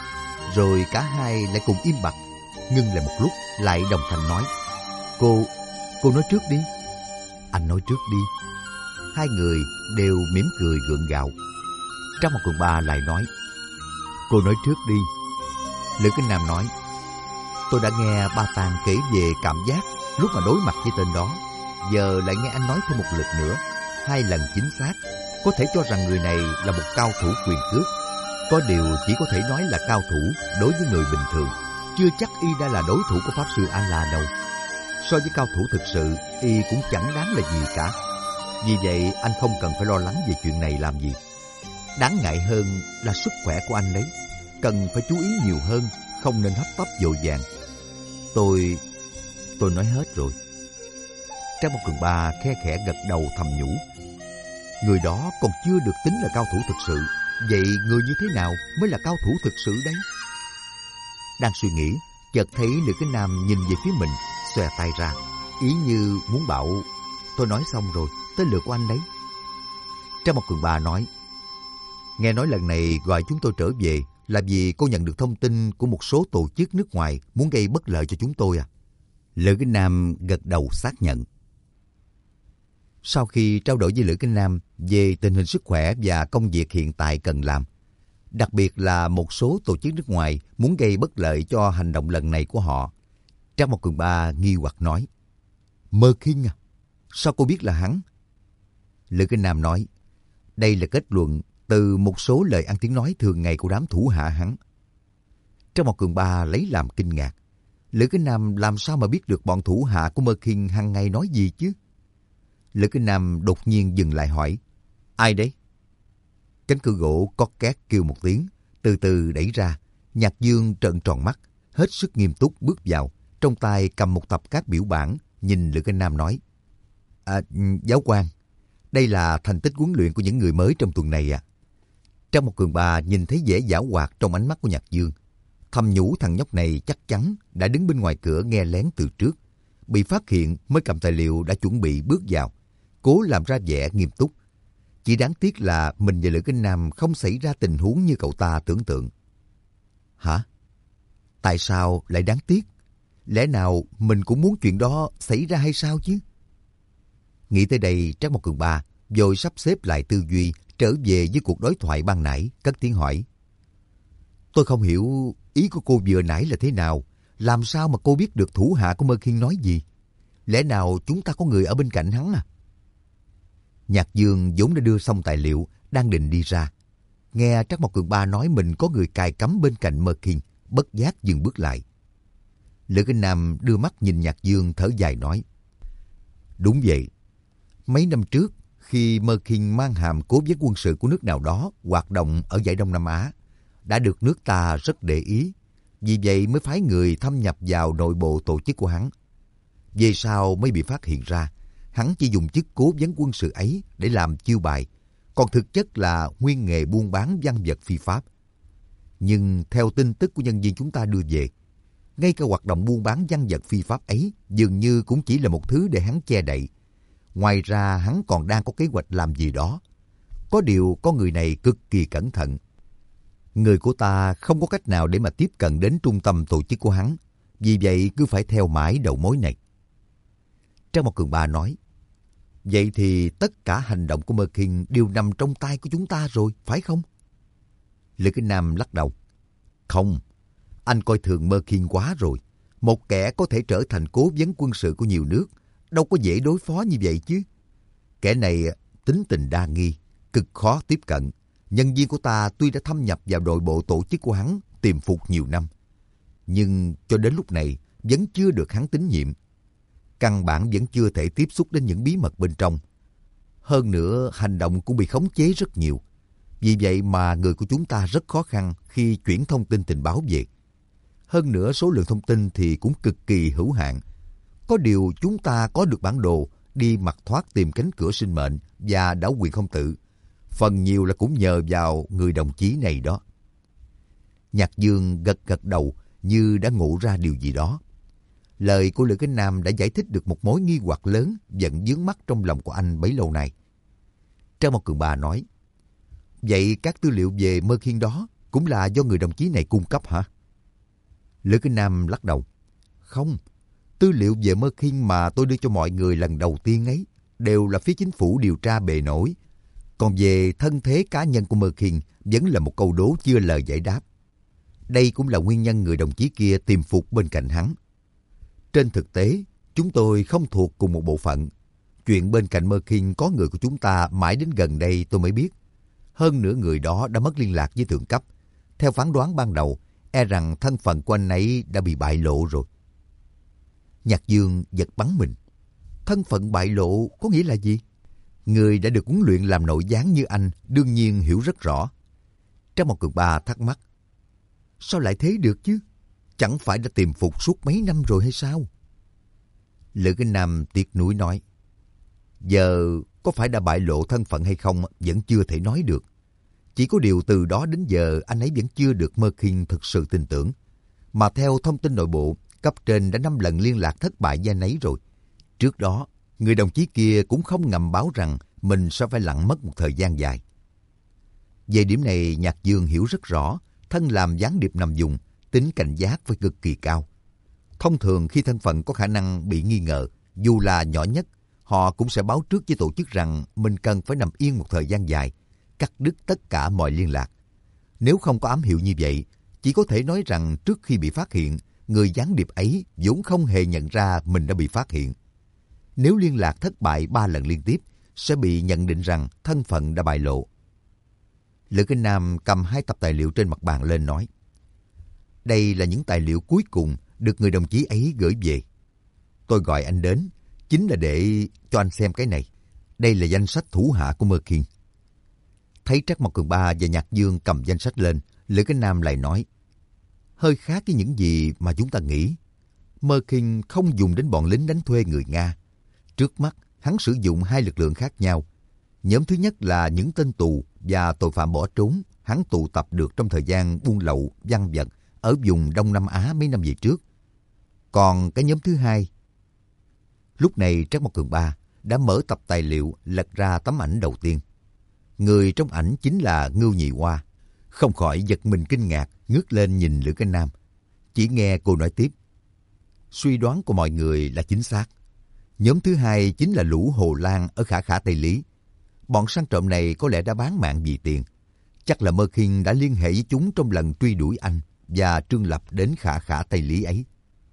Rồi cả hai lại cùng im bặt, ngưng lại một lúc, lại đồng thanh nói. Cô nói trước đi. Anh nói trước đi. Hai người đều mỉm cười gượng gạo. Trác Mộc Cường Ba lại nói. Cô nói trước đi. Lữ Kinh Nam nói. Tôi đã nghe Ba Tang kể về cảm giác lúc mà đối mặt với tên đó. Giờ lại nghe anh nói thêm một lượt nữa, hai lần chính xác. Có thể cho rằng người này là một cao thủ quyền cước. Có điều chỉ có thể nói là cao thủ đối với người bình thường, chưa chắc y đã là đối thủ của Pháp Sư A-la đâu. So với cao thủ thực sự, y cũng chẳng đáng là gì cả. Vì vậy anh không cần phải lo lắng về chuyện này làm gì. Đáng ngại hơn là sức khỏe của anh đấy. Cần phải chú ý nhiều hơn, không nên hấp tấp vội vàng. Tôi nói hết rồi. Trác Mộc Cường Ba khe khẽ gật đầu thầm nhủ. Người đó còn chưa được tính là cao thủ thực sự. Vậy người như thế nào mới là cao thủ thực sự đấy? Đang suy nghĩ, chợt thấy Lữ Kinh Nam nhìn về phía mình, xòe tay ra, ý như muốn bảo, tôi nói xong rồi, tới lượt của anh đấy. Trác Mộc Cường Ba nói, nghe nói lần này gọi chúng tôi trở về là vì cô nhận được thông tin của một số tổ chức nước ngoài muốn gây bất lợi cho chúng tôi à? Lữ Kinh Nam gật đầu xác nhận. Sau khi trao đổi với Lữ Kinh Nam về tình hình sức khỏe và công việc hiện tại cần làm, đặc biệt là một số tổ chức nước ngoài muốn gây bất lợi cho hành động lần này của họ, Trác Mộc Cường Ba nghi hoặc nói, Mơ Khiên à? Sao cô biết là hắn? Lữ Kinh Nam nói, đây là kết luận từ một số lời ăn tiếng nói thường ngày của đám thủ hạ hắn. Trác Mộc Cường Ba lấy làm kinh ngạc. Lữ Kinh Nam làm sao mà biết được bọn thủ hạ của Mơ Khiên hằng ngày nói gì chứ? Lữ Kinh Nam đột nhiên dừng lại hỏi, ai đấy? Cánh cửa gỗ có két kêu một tiếng, từ từ đẩy ra. Nhạc Dương trợn tròn mắt, hết sức nghiêm túc bước vào, trong tay cầm một tập các biểu bản, nhìn Lữ Kinh Nam nói, giáo quan, đây là thành tích huấn luyện của những người mới trong tuần này à? Trác Mộc Cường Ba nhìn thấy vẻ giảo hoạt trong ánh mắt của Nhạc Dương, thầm nhủ thằng nhóc này chắc chắn đã đứng bên ngoài cửa nghe lén từ trước, bị phát hiện mới cầm tài liệu đã chuẩn bị bước vào, cố làm ra vẻ nghiêm túc. Chỉ đáng tiếc là mình và Lữ Kinh Nam không xảy ra tình huống như cậu ta tưởng tượng. Hả? Tại sao lại đáng tiếc? Lẽ nào mình cũng muốn chuyện đó xảy ra hay sao chứ? Nghĩ tới đây, Trác Mộc Cường Ba vội sắp xếp lại tư duy, trở về với cuộc đối thoại ban nãy, cất tiếng hỏi. Tôi không hiểu ý của cô vừa nãy là thế nào. Làm sao mà cô biết được thủ hạ của Mơ Khiên nói gì? Lẽ nào chúng ta có người ở bên cạnh hắn à? Nhạc Dương vốn đã đưa xong tài liệu, đang định đi ra. Nghe Trác Mộc Cường Ba nói mình có người cài cắm bên cạnh Mơ Khiên, bất giác dừng bước lại. Lữ Kinh Nam đưa mắt nhìn Nhạc Dương thở dài nói. Đúng vậy. Mấy năm trước, khi Mơ Kinh mang hàm cố vấn quân sự của nước nào đó hoạt động ở dải Đông Nam Á, đã được nước ta rất để ý, vì vậy mới phái người thâm nhập vào nội bộ tổ chức của hắn. Về sau mới bị phát hiện ra, hắn chỉ dùng chức cố vấn quân sự ấy để làm chiêu bài, còn thực chất là nguyên nghề buôn bán văn vật phi pháp. Nhưng theo tin tức của nhân viên chúng ta đưa về, ngay cả hoạt động buôn bán văn vật phi pháp ấy dường như cũng chỉ là một thứ để hắn che đậy. Ngoài ra hắn còn đang có kế hoạch làm gì đó. Có điều con người này cực kỳ cẩn thận. Người của ta không có cách nào để mà tiếp cận đến trung tâm tổ chức của hắn, vì vậy cứ phải theo mãi đầu mối này. Trang Một Cường Ba nói, vậy thì tất cả hành động của Mơ Kinh đều nằm trong tay của chúng ta rồi, phải không? Lữ Kinh Nam lắc đầu. Không, anh coi thường Mơ Kinh quá rồi. Một kẻ có thể trở thành cố vấn quân sự của nhiều nước, đâu có dễ đối phó như vậy chứ. Kẻ này tính tình đa nghi, cực khó tiếp cận. Nhân viên của ta tuy đã thâm nhập vào nội bộ tổ chức của hắn, tìm phục nhiều năm, nhưng cho đến lúc này vẫn chưa được hắn tín nhiệm. Căn bản vẫn chưa thể tiếp xúc đến những bí mật bên trong. Hơn nữa, hành động cũng bị khống chế rất nhiều. Vì vậy mà người của chúng ta rất khó khăn khi chuyển thông tin tình báo về. Hơn nữa, số lượng thông tin thì cũng cực kỳ hữu hạn. Có điều chúng ta có được bản đồ đi mặt thoát tìm cánh cửa sinh mệnh và đảo quyền không tự. Phần nhiều là cũng nhờ vào người đồng chí này đó. Nhạc Dương gật gật đầu như đã ngộ ra điều gì đó. Lời của Lữ Kinh Nam đã giải thích được một mối nghi hoặc lớn vẫn vướng mắc trong lòng của anh bấy lâu nay. Trang Một Cường Ba nói, vậy các tư liệu về Mơ Khiên đó cũng là do người đồng chí này cung cấp hả? Lữ Kinh Nam lắc đầu. Không, tư liệu về Mơ Khiên mà tôi đưa cho mọi người lần đầu tiên ấy đều là phía chính phủ điều tra bề nổi. Còn về thân thế cá nhân của Mơ Khiên vẫn là một câu đố chưa lời giải đáp. Đây cũng là nguyên nhân người đồng chí kia tìm phục bên cạnh hắn. Trên thực tế, chúng tôi không thuộc cùng một bộ phận. Chuyện bên cạnh Mơ Khiên có người của chúng ta mãi đến gần đây tôi mới biết. Hơn nữa người đó đã mất liên lạc với thượng cấp. Theo phán đoán ban đầu, e rằng thân phận của anh ấy đã bị bại lộ rồi. Nhạc Dương giật bắn mình. Thân phận bại lộ có nghĩa là gì? Người đã được huấn luyện làm nội gián như anh đương nhiên hiểu rất rõ. Trang Một Cường Ba thắc mắc. Sao lại thế được chứ? Chẳng phải đã tìm phục suốt mấy năm rồi hay sao? Lữ Kinh Nam tiếc nuối nói. Giờ có phải đã bại lộ thân phận hay không vẫn chưa thể nói được. Chỉ có điều từ đó đến giờ anh ấy vẫn chưa được Mơ Khiên thực sự tin tưởng. Mà theo thông tin nội bộ, cấp trên đã 5 lần liên lạc thất bại với anh ấy rồi. Trước đó, người đồng chí kia cũng không ngầm báo rằng mình sẽ phải lặn mất một thời gian dài. Về điểm này, Nhạc Dương hiểu rất rõ. Thân làm gián điệp nằm vùng, tính cảnh giác phải cực kỳ cao. Thông thường khi thân phận có khả năng bị nghi ngờ, dù là nhỏ nhất, họ cũng sẽ báo trước với tổ chức rằng mình cần phải nằm yên một thời gian dài, cắt đứt tất cả mọi liên lạc. Nếu không có ám hiệu như vậy, chỉ có thể nói rằng trước khi bị phát hiện, người gián điệp ấy vốn không hề nhận ra mình đã bị phát hiện. Nếu liên lạc thất bại 3 lần liên tiếp, sẽ bị nhận định rằng thân phận đã bại lộ. Lữ Kinh Nam cầm 2 tập tài liệu trên mặt bàn lên nói. Đây là những tài liệu cuối cùng được người đồng chí ấy gửi về. Tôi gọi anh đến, chính là để cho anh xem cái này. Đây là danh sách thủ hạ của Mơ Khiên. Thấy Trác Mộc Cường Ba và Nhạc Dương cầm danh sách lên, Lữ Kinh Nam lại nói. Hơi khác với những gì mà chúng ta nghĩ. Mơ Khiên không dùng đến bọn lính đánh thuê người Nga. Trước mắt, hắn sử dụng 2 lực lượng khác nhau. Nhóm thứ nhất là những tên tù và tội phạm bỏ trốn hắn tụ tập được trong thời gian buôn lậu văn vật ở vùng Đông Nam Á mấy năm về trước. Còn cái nhóm thứ hai, lúc này Trác Mộc Cường Ba đã mở tập tài liệu lật ra tấm ảnh đầu tiên. Người trong ảnh chính là Ngưu Nhị Hoa. Không khỏi giật mình kinh ngạc, ngước lên nhìn Lữ Kinh Nam. Chỉ nghe cô nói tiếp. Suy đoán của mọi người là chính xác. Nhóm thứ hai chính là lũ Hồ Lan ở Khả Khả Tây Lý. Bọn săn trộm này có lẽ đã bán mạng vì tiền. Chắc là Mơ Khiên đã liên hệ với chúng trong lần truy đuổi anh và Trương Lập đến Khả Khả Tây Lý ấy.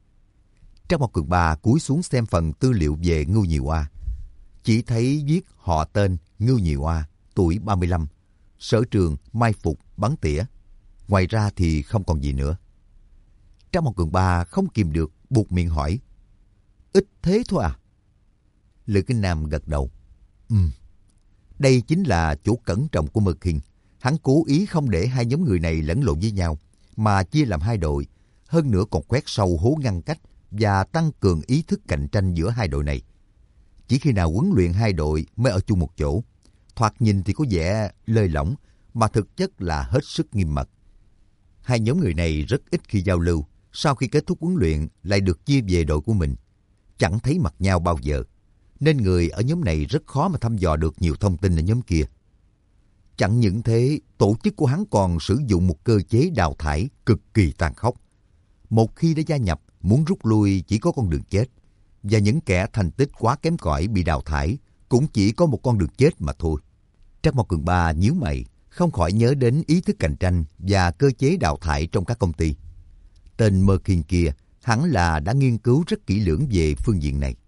Trác Mộc Cường Ba cúi xuống xem phần tư liệu về Ngưu Nhị Hoa. Chỉ thấy viết họ tên Ngưu Nhị Hoa, tuổi 35, sở trường mai phục bắn tỉa. Ngoài ra thì không còn gì nữa. Trác Mộc Cường Ba không kìm được buột miệng hỏi. Ít thế thôi à? Lữ Kinh Nam gật đầu. Đây chính là chỗ cẩn trọng của Mơ Kinh. Hắn cố ý không để hai nhóm người này lẫn lộn với nhau, mà chia làm hai đội, hơn nữa còn khoét sâu hố ngăn cách và tăng cường ý thức cạnh tranh giữa hai đội này. Chỉ khi nào huấn luyện hai đội mới ở chung một chỗ. Thoạt nhìn thì có vẻ lơi lỏng, mà thực chất là hết sức nghiêm mật. Hai nhóm người này rất ít khi giao lưu, sau khi kết thúc huấn luyện lại được chia về đội của mình. Chẳng thấy mặt nhau bao giờ, nên người ở nhóm này rất khó mà thăm dò được nhiều thông tin ở nhóm kia. Chẳng những thế, tổ chức của hắn còn sử dụng một cơ chế đào thải cực kỳ tàn khốc. Một khi đã gia nhập, muốn rút lui chỉ có con đường chết. Và những kẻ thành tích quá kém cỏi bị đào thải cũng chỉ có một con đường chết mà thôi. Trác Mao Cường Ba nhíu mày, không khỏi nhớ đến ý thức cạnh tranh và cơ chế đào thải trong các công ty. Tên Mơ Kinh kia hẳn là đã nghiên cứu rất kỹ lưỡng về phương diện này.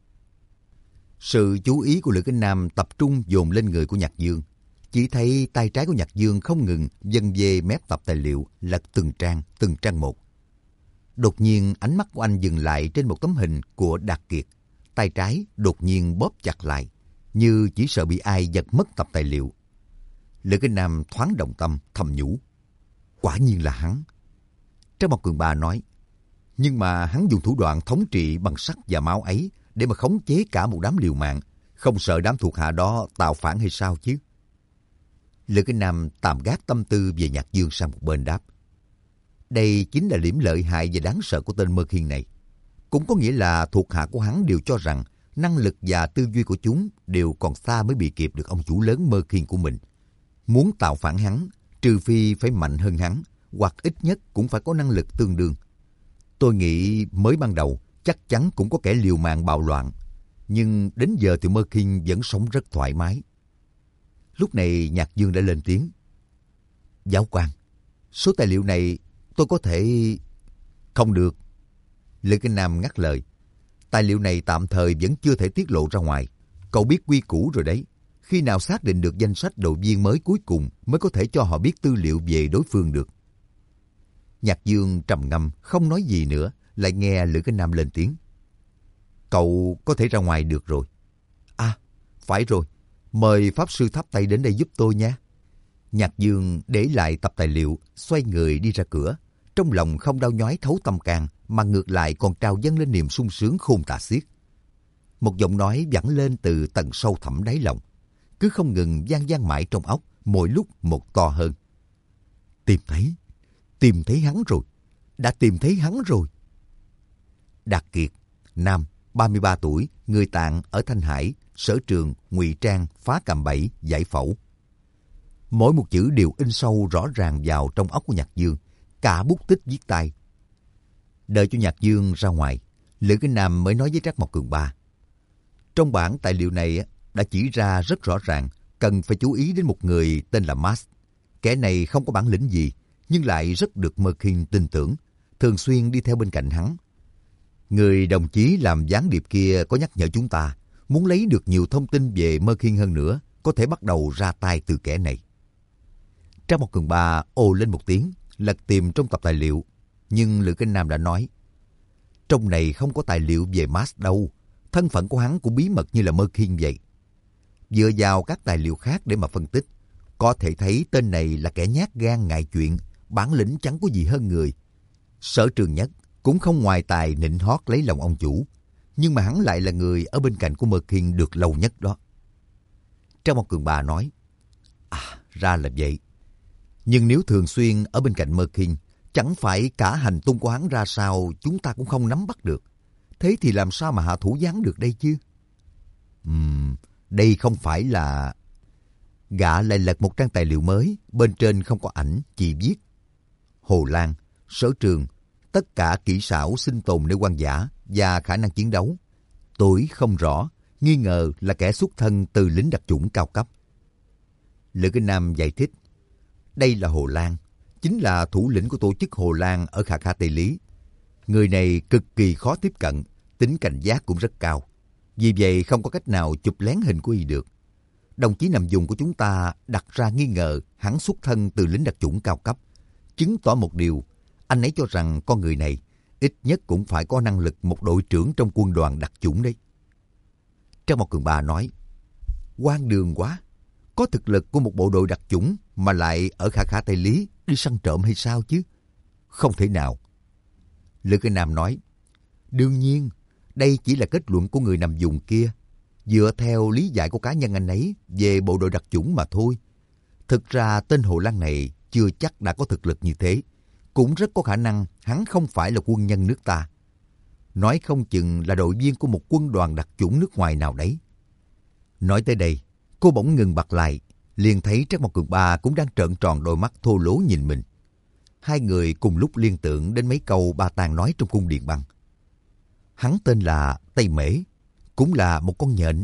Sự chú ý của Lữ Kinh Nam tập trung dồn lên người của Nhạc Dương. Chỉ thấy tay trái của Nhạc Dương không ngừng dần về mép tập tài liệu, lật từng trang một. Đột nhiên ánh mắt của anh dừng lại trên một tấm hình của Đạt Kiệt. Tay trái đột nhiên bóp chặt lại, như chỉ sợ bị ai giật mất tập tài liệu. Lữ Kinh Nam thoáng động tâm, thầm nhủ. Quả nhiên là hắn. Trác Mao Cường Ba nói, nhưng mà hắn dùng thủ đoạn thống trị bằng sắt và máu ấy để mà khống chế cả một đám liều mạng, không sợ đám thuộc hạ đó tạo phản hay sao chứ? Lữ Kinh Nam tạm gác tâm tư về Nhạc Dương sang một bên đáp. Đây chính là điểm lợi hại và đáng sợ của tên Mơ Khiên này. Cũng có nghĩa là thuộc hạ của hắn đều cho rằng năng lực và tư duy của chúng đều còn xa mới bị kịp được ông chủ lớn Mơ Khiên của mình. Muốn tạo phản hắn, trừ phi phải mạnh hơn hắn, hoặc ít nhất cũng phải có năng lực tương đương. Tôi nghĩ mới ban đầu chắc chắn cũng có kẻ liều mạng bạo loạn, nhưng đến giờ thì Mơ Khiên vẫn sống rất thoải mái. Lúc này Nhạc Dương đã lên tiếng. Giáo quan, số tài liệu này tôi có thể... Không được. Lữ Kinh Nam ngắt lời. Tài liệu này tạm thời vẫn chưa thể tiết lộ ra ngoài. Cậu biết quy củ rồi đấy. Khi nào xác định được danh sách đội viên mới cuối cùng mới có thể cho họ biết tư liệu về đối phương được. Nhạc Dương trầm ngâm, không nói gì nữa, lại nghe Lữ Kinh Nam lên tiếng. Cậu có thể ra ngoài được rồi. À, phải rồi. Mời Pháp Sư Tháp Tây đến đây giúp tôi nhé. Nhạc Dương để lại tập tài liệu, xoay người đi ra cửa. Trong lòng không đau nhói thấu tâm can, mà ngược lại còn trào dâng lên niềm sung sướng khôn tả xiết. Một giọng nói vẳng lên từ tầng sâu thẳm đáy lòng, cứ không ngừng vang mãi trong óc, mỗi lúc một to hơn. Tìm thấy hắn rồi, đã tìm thấy hắn rồi. Đạt Kiệt, nam, 33 tuổi, người Tạng ở Thanh Hải, sở trường, ngụy trang, phá cạm bẫy, giải phẫu. Mỗi một chữ đều in sâu rõ ràng vào trong óc của Nhạc Dương, cả bút tích viết tay. Đợi cho Nhạc Dương ra ngoài, Lữ Kinh Nam mới nói với Trác Mao Cường Ba. Trong bản tài liệu này đã chỉ ra rất rõ ràng, cần phải chú ý đến một người tên là Max. Kẻ này không có bản lĩnh gì, nhưng lại rất được Mơ Khiên tin tưởng, thường xuyên đi theo bên cạnh hắn. Người đồng chí làm gián điệp kia có nhắc nhở chúng ta, muốn lấy được nhiều thông tin về Mơ Khiên hơn nữa, có thể bắt đầu ra tay từ kẻ này. Trác Mao Cường Ba ồ lên một tiếng, lật tìm trong tập tài liệu, nhưng Lữ Kinh Nam đã nói, trong này không có tài liệu về Max đâu, thân phận của hắn cũng bí mật như là Mơ Khiên vậy. Dựa vào các tài liệu khác để mà phân tích, có thể thấy tên này là kẻ nhát gan ngại chuyện, bản lĩnh chẳng có gì hơn người. Sở trường nhất cũng không ngoài tài nịnh hót lấy lòng ông chủ, nhưng mà hắn lại là người ở bên cạnh của Mơ Khiên được lâu nhất đó. Trác Mao Cường Ba nói, ra là vậy. Nhưng nếu thường xuyên ở bên cạnh Mơ Khiên, chẳng phải cả hành tung của hắn ra sao chúng ta cũng không nắm bắt được. Thế thì làm sao mà hạ thủ gián được đây chứ? Đây không phải là... Gã lại lật một trang tài liệu mới, bên trên không có ảnh, chỉ viết Hồ Lan, sở trường, tất cả kỹ xảo sinh tồn nơi hoang dã và khả năng chiến đấu. Tôi không rõ, nghi ngờ là kẻ xuất thân từ lính đặc chủng cao cấp. Lữ Kinh Nam giải thích, đây là Hồ Lan, chính là thủ lĩnh của tổ chức Hồ Lan ở Kha Kha Tây Lý. Người này cực kỳ khó tiếp cận, tính cảnh giác cũng rất cao. Vì vậy không có cách nào chụp lén hình của y được. Đồng chí nằm vùng của chúng ta đặt ra nghi ngờ hắn xuất thân từ lính đặc chủng cao cấp, chứng tỏ một điều, anh ấy cho rằng con người này ít nhất cũng phải có năng lực một đội trưởng trong quân đoàn đặc chủng đấy. Trác Mao Cường Ba nói, hoang đường quá, Có thực lực của một bộ đội đặc chủng mà lại ở khả khả Tây Lý đi săn trộm hay sao chứ? Không thể nào. Lữ Cái Nam nói, đương nhiên, đây chỉ là kết luận của người nằm vùng kia, dựa theo lý giải của cá nhân anh ấy về bộ đội đặc chủng mà thôi. Thực ra tên Hồ Lăng này chưa chắc đã có thực lực như thế. Cũng rất có khả năng hắn không phải là quân nhân nước ta. Nói không chừng là đội viên của một quân đoàn đặc chủng nước ngoài nào đấy. Nói tới đây, cô bỗng ngừng bặt lại, liền thấy Trác Mộc Cường Ba cũng đang trợn tròn đôi mắt thô lố nhìn mình. Hai người cùng lúc liên tưởng đến mấy câu Ba Tàng nói trong cung điện băng. Hắn tên là Tây Mễ, cũng là một con nhện.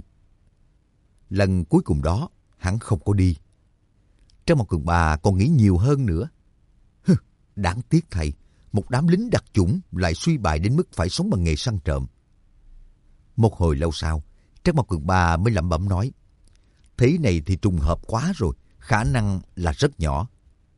Lần cuối cùng đó, hắn không có đi. Trác Mộc Cường Ba còn nghĩ nhiều hơn nữa. Đáng tiếc thầy, một đám lính đặc chủng lại suy bại đến mức phải sống bằng nghề săn trộm. Một hồi lâu sau, Trác Mộc Cường Ba mới lẩm bẩm nói, thế này thì trùng hợp quá rồi, khả năng là rất nhỏ.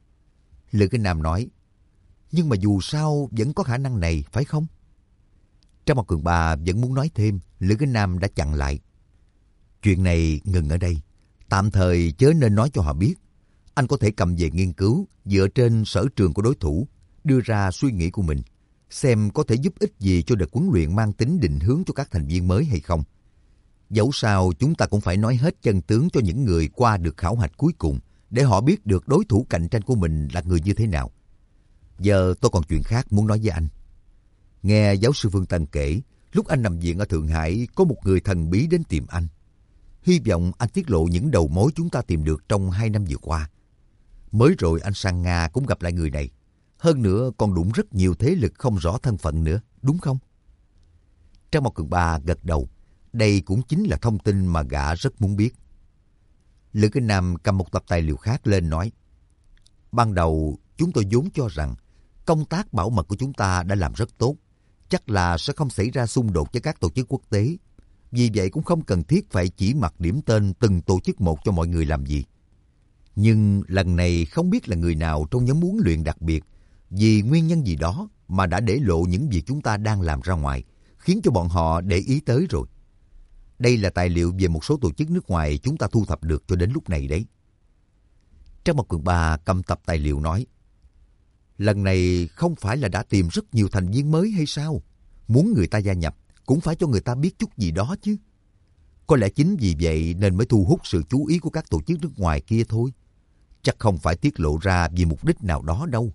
Lữ Cái Nam nói, nhưng mà dù sao vẫn có khả năng này, phải không? Trác Mộc Cường Ba vẫn muốn nói thêm, Lữ Cái Nam đã chặn lại. Chuyện này ngừng ở đây, tạm thời chớ nên nói cho họ biết. Anh có thể cầm về nghiên cứu, dựa trên sở trường của đối thủ, đưa ra suy nghĩ của mình, xem có thể giúp ích gì cho đợt huấn luyện mang tính định hướng cho các thành viên mới hay không. Dẫu sao chúng ta cũng phải nói hết chân tướng cho những người qua được khảo hạch cuối cùng, để họ biết được đối thủ cạnh tranh của mình là người như thế nào. Giờ tôi còn chuyện khác muốn nói với anh. Nghe giáo sư Phương Tân kể, lúc anh nằm viện ở Thượng Hải có một người thần bí đến tìm anh. Hy vọng anh tiết lộ những đầu mối chúng ta tìm được trong 2 năm vừa qua. Mới rồi anh sang Nga cũng gặp lại người này. Hơn nữa còn đụng rất nhiều thế lực không rõ thân phận nữa, đúng không? Trác Mộc Cường Ba gật đầu. Đây cũng chính là thông tin mà gã rất muốn biết. Lữ Cái Nam cầm một tập tài liệu khác lên nói, ban đầu chúng tôi vốn cho rằng công tác bảo mật của chúng ta đã làm rất tốt, chắc là sẽ không xảy ra xung đột với các tổ chức quốc tế. Vì vậy cũng không cần thiết phải chỉ mặc điểm tên từng tổ chức một cho mọi người làm gì. Nhưng lần này không biết là người nào trong nhóm huấn luyện đặc biệt, vì nguyên nhân gì đó mà đã để lộ những việc chúng ta đang làm ra ngoài, khiến cho bọn họ để ý tới rồi. Đây là tài liệu về một số tổ chức nước ngoài chúng ta thu thập được cho đến lúc này đấy. Trác Mộc Cường Ba cầm tập tài liệu nói, lần này không phải là đã tìm rất nhiều thành viên mới hay sao? Muốn người ta gia nhập cũng phải cho người ta biết chút gì đó chứ. Có lẽ chính vì vậy nên mới thu hút sự chú ý của các tổ chức nước ngoài kia thôi. Chắc không phải tiết lộ ra vì mục đích nào đó đâu.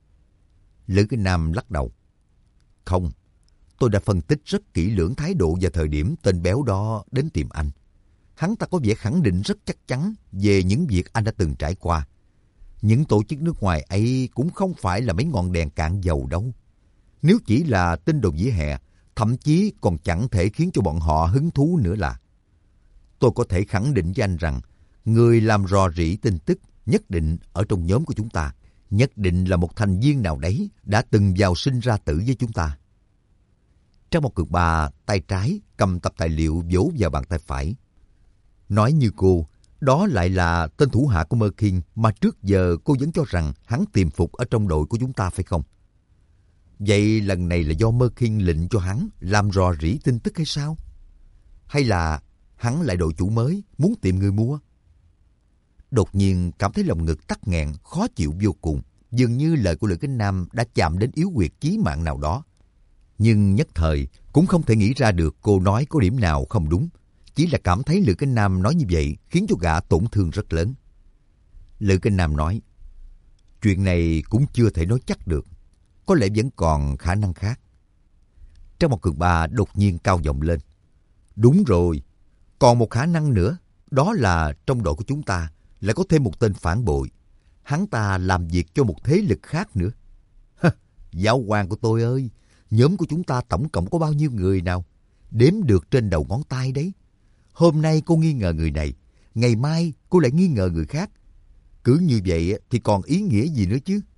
Lữ Cái Nam lắc đầu. Không, tôi đã phân tích rất kỹ lưỡng thái độ và thời điểm tên béo đó đến tìm anh. Hắn ta có vẻ khẳng định rất chắc chắn về những việc anh đã từng trải qua. Những tổ chức nước ngoài ấy cũng không phải là mấy ngọn đèn cạn dầu đâu. Nếu chỉ là tin đồn vỉa hè, thậm chí còn chẳng thể khiến cho bọn họ hứng thú nữa là. Tôi có thể khẳng định với anh rằng, người làm rò rỉ tin tức nhất định ở trong nhóm của chúng ta, nhất định là một thành viên nào đấy đã từng vào sinh ra tử với chúng ta. Trác Mộc Cường Ba tay trái cầm tập tài liệu vỗ vào bàn tay phải. Nói như cô, đó lại là tên thủ hạ của Merkin mà trước giờ cô vẫn cho rằng hắn tiềm phục ở trong đội của chúng ta phải không? Vậy lần này là do Merkin lệnh cho hắn làm rò rỉ tin tức hay sao? Hay là hắn lại đội chủ mới, muốn tìm người mua? Đột nhiên cảm thấy lòng ngực tắc nghẹn, khó chịu vô cùng. Dường như lời của Lữ Cái Nam đã chạm đến yếu huyệt chí mạng nào đó. Nhưng nhất thời cũng không thể nghĩ ra được cô nói có điểm nào không đúng. Chỉ là cảm thấy Lữ Cái Nam nói như vậy khiến cho gã tổn thương rất lớn. Lữ Cái Nam nói, chuyện này cũng chưa thể nói chắc được. Có lẽ vẫn còn khả năng khác. Trác Mộc Cường Ba đột nhiên cao giọng lên. Đúng rồi, còn một khả năng nữa. Đó là trong đội của chúng ta lại có thêm một tên phản bội. Hắn ta làm việc cho một thế lực khác nữa. Giáo quan của tôi ơi, nhóm của chúng ta tổng cộng có bao nhiêu người nào? Đếm được trên đầu ngón tay đấy. Hôm nay cô nghi ngờ người này, ngày mai cô lại nghi ngờ người khác. Cứ như vậy thì còn ý nghĩa gì nữa chứ?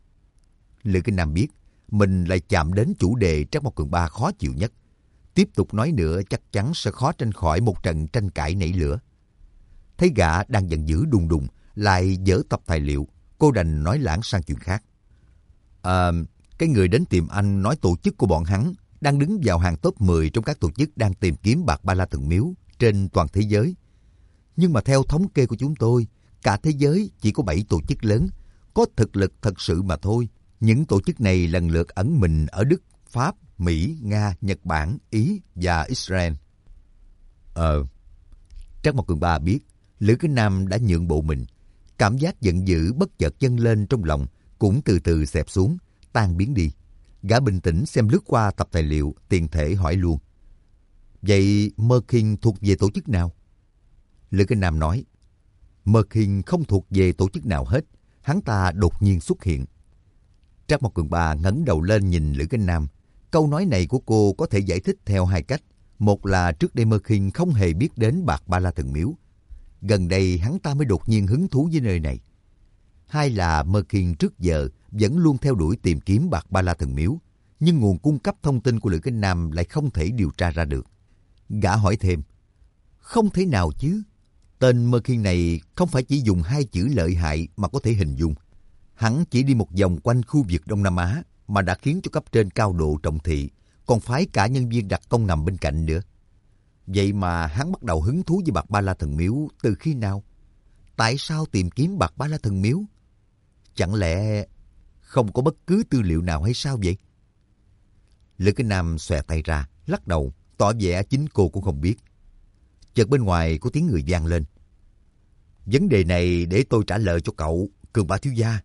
Lữ Cái Nam biết mình lại chạm đến chủ đề Trác Mộc Cường Ba khó chịu nhất. Tiếp tục nói nữa chắc chắn sẽ khó tránh khỏi một trận tranh cãi nảy lửa. Thấy gã đang giận dữ đùng đùng, lại dở tập tài liệu, cô đành nói lãng sang chuyện khác. Cái người đến tìm anh nói tổ chức của bọn hắn đang đứng vào hàng top 10 trong các tổ chức đang tìm kiếm bạc Ba La Thần Miếu trên toàn thế giới. Nhưng mà theo thống kê của chúng tôi, cả thế giới chỉ có 7 tổ chức lớn, có thực lực thật sự mà thôi. Những tổ chức này lần lượt ẩn mình ở Đức, Pháp, Mỹ, Nga, Nhật Bản, Ý và Israel. Trác Mộc Cường Ba biết Lữ Kính Nam đã nhượng bộ mình. Cảm giác giận dữ bất chợt dâng lên trong lòng cũng từ từ xẹp xuống, tan biến đi. Gã bình tĩnh xem lướt qua tập tài liệu, tiện thể hỏi luôn. Vậy Merkin thuộc về tổ chức nào? Lữ Kính Nam nói, Merkin không thuộc về tổ chức nào hết. Hắn ta đột nhiên xuất hiện. Trác Mộc Cường Ba ngẩng đầu lên nhìn Lữ Kính Nam. Câu nói này của cô có thể giải thích theo hai cách. Một là trước đây Merkin không hề biết đến Bạc Ba La Thần Miếu. Gần đây hắn ta mới đột nhiên hứng thú với nơi này. Hai là Merkin trước giờ vẫn luôn theo đuổi tìm kiếm Bạc Ba La Thần Miếu, nhưng nguồn cung cấp thông tin của Lữ Kính Nam lại không thể điều tra ra được. Gã hỏi thêm, không thể nào chứ? Tên Merkin này không phải chỉ dùng hai chữ lợi hại mà có thể hình dung. Hắn chỉ đi một vòng quanh khu vực Đông Nam Á mà đã khiến cho cấp trên cao độ trọng thị, còn phái cả nhân viên đặc công ngầm bên cạnh nữa. Vậy mà hắn bắt đầu hứng thú với Bạc Ba La Thần Miếu từ khi nào? Tại sao tìm kiếm Bạc Ba La Thần Miếu? Chẳng lẽ không có bất cứ tư liệu nào hay sao vậy? Lữ Kính Nam xòe tay ra, lắc đầu, tỏ vẻ chính cô cũng không biết. Chợt bên ngoài có tiếng người vang lên. Vấn đề này để tôi trả lời cho cậu, Cường Ba thiếu gia.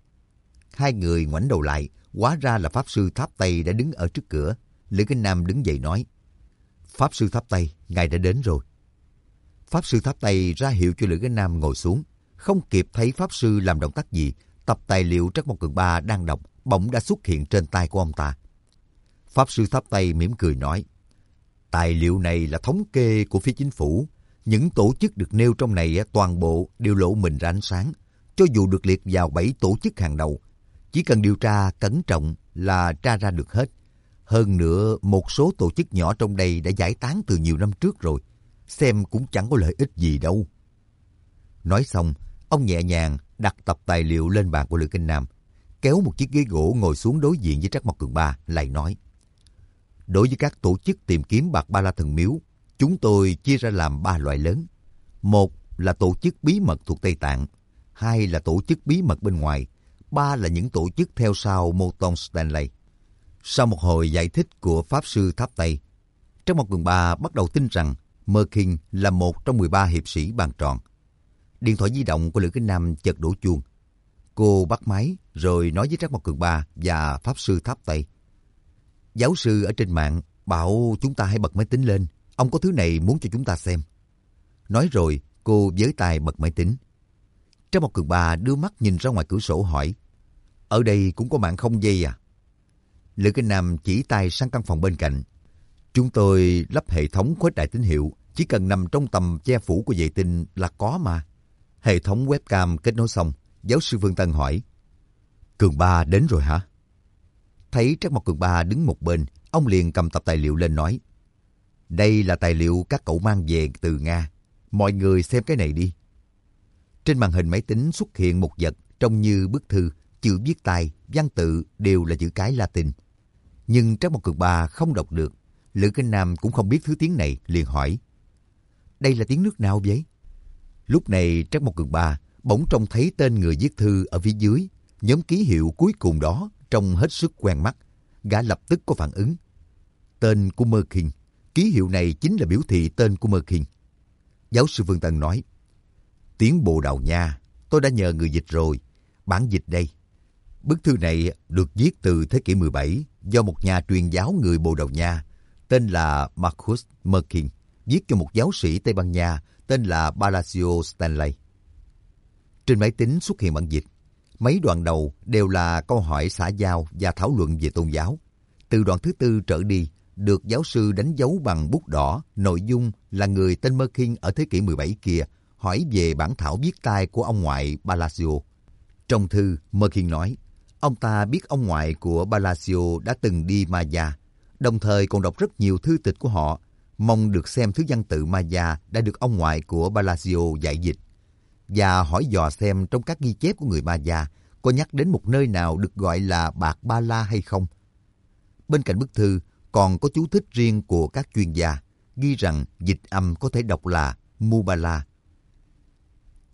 Hai người ngoảnh đầu lại, hóa ra là Pháp Sư Tháp Tây đã đứng ở trước cửa. Lữ Kính Nam đứng dậy nói, Pháp Sư Tháp Tây, ngài đã đến rồi. Pháp Sư Tháp Tây ra hiệu cho Lữ Kính Nam ngồi xuống. Không kịp thấy Pháp Sư làm động tác gì, tập tài liệu Trác Mộc Cường Ba đang đọc bỗng đã xuất hiện trên tay của ông ta. Pháp Sư Tháp Tây mỉm cười nói, tài liệu này là thống kê của phía chính phủ. Những tổ chức được nêu trong này toàn bộ đều lộ mình ra ánh sáng. Cho dù được liệt vào 7 tổ chức hàng đầu, chỉ cần điều tra cẩn trọng là tra ra được hết. Hơn nữa, một số tổ chức nhỏ trong đây đã giải tán từ nhiều năm trước rồi. Xem cũng chẳng có lợi ích gì đâu. Nói xong, ông nhẹ nhàng đặt tập tài liệu lên bàn của Lữ Kính Nam, kéo một chiếc ghế gỗ ngồi xuống đối diện với Trác Mộc Cường Ba, lại nói, đối với các tổ chức tìm kiếm Bạc Ba La Thần Miếu, chúng tôi chia ra làm 3 loại lớn. Một là tổ chức bí mật thuộc Tây Tạng, hai là tổ chức bí mật bên ngoài, ba là những tổ chức theo sau Morton Stanley. Sau một hồi giải thích của Pháp Sư Tháp Tây, Trác Mộc Cường Ba bắt đầu tin rằng Merkin là một trong 13 hiệp sĩ bàn tròn. Điện thoại di động của Lữ Kính Nam chợt đổ chuông. Cô bắt máy rồi nói với Trác Mộc Cường Ba và Pháp Sư Tháp Tây. Giáo sư ở trên mạng bảo chúng ta hãy bật máy tính lên. Ông có thứ này muốn cho chúng ta xem. Nói rồi cô với tay bật máy tính. Trác Mộc Cường Ba đưa mắt nhìn ra ngoài cửa sổ hỏi, ở đây cũng có mạng không dây à? Lữ Kính Nam chỉ tay sang căn phòng bên cạnh. Chúng tôi lắp hệ thống khuếch đại tín hiệu, chỉ cần nằm trong tầm che phủ của vệ tinh là có mà. Hệ thống webcam kết nối xong, giáo sư Phương Tân hỏi, Cường Ba đến rồi hả? Thấy Trác Mộc Cường Ba đứng một bên, ông liền cầm tập tài liệu lên nói, đây là tài liệu các cậu mang về từ Nga. Mọi người xem cái này đi. Trên màn hình máy tính xuất hiện một vật trông như bức thư, chữ viết tay, văn tự đều là chữ cái Latin. Nhưng Trác Mộc Cường Ba không đọc được. Lữ Kính Nam cũng không biết thứ tiếng này, liền hỏi, đây là tiếng nước nào vậy? Lúc này Trác Mộc Cường Ba bỗng trông thấy tên người viết thư ở phía dưới, nhóm ký hiệu cuối cùng đó trông hết sức quen mắt. Gã lập tức có phản ứng. Tên của Merkin, ký hiệu này chính là biểu thị tên của Merkin. Giáo sư Phương Tân nói, tiếng Bồ Đào Nha, tôi đã nhờ người dịch rồi. Bản dịch đây. Bức thư này được viết từ thế kỷ 17 do một nhà truyền giáo người Bồ Đào Nha tên là Marcus Merkin viết cho một giáo sĩ Tây Ban Nha tên là Palacio Stanley. Trên máy tính xuất hiện bản dịch. Mấy đoạn đầu đều là câu hỏi xã giao và thảo luận về tôn giáo. Từ đoạn thứ 4 trở đi, được giáo sư đánh dấu bằng bút đỏ, nội dung là người tên Merkin ở thế kỷ 17 kia hỏi về bản thảo viết tay của ông ngoại Palacio. Trong thư, Merkin nói, ông ta biết ông ngoại của Palacio đã từng đi Maya, đồng thời còn đọc rất nhiều thư tịch của họ, mong được xem thứ văn tự Maya đã được ông ngoại của Palacio dạy dịch, và hỏi dò xem trong các ghi chép của người Maya có nhắc đến một nơi nào được gọi là Bạc Ba La hay không. Bên cạnh bức thư còn có chú thích riêng của các chuyên gia, ghi rằng dịch âm có thể đọc là Mubala,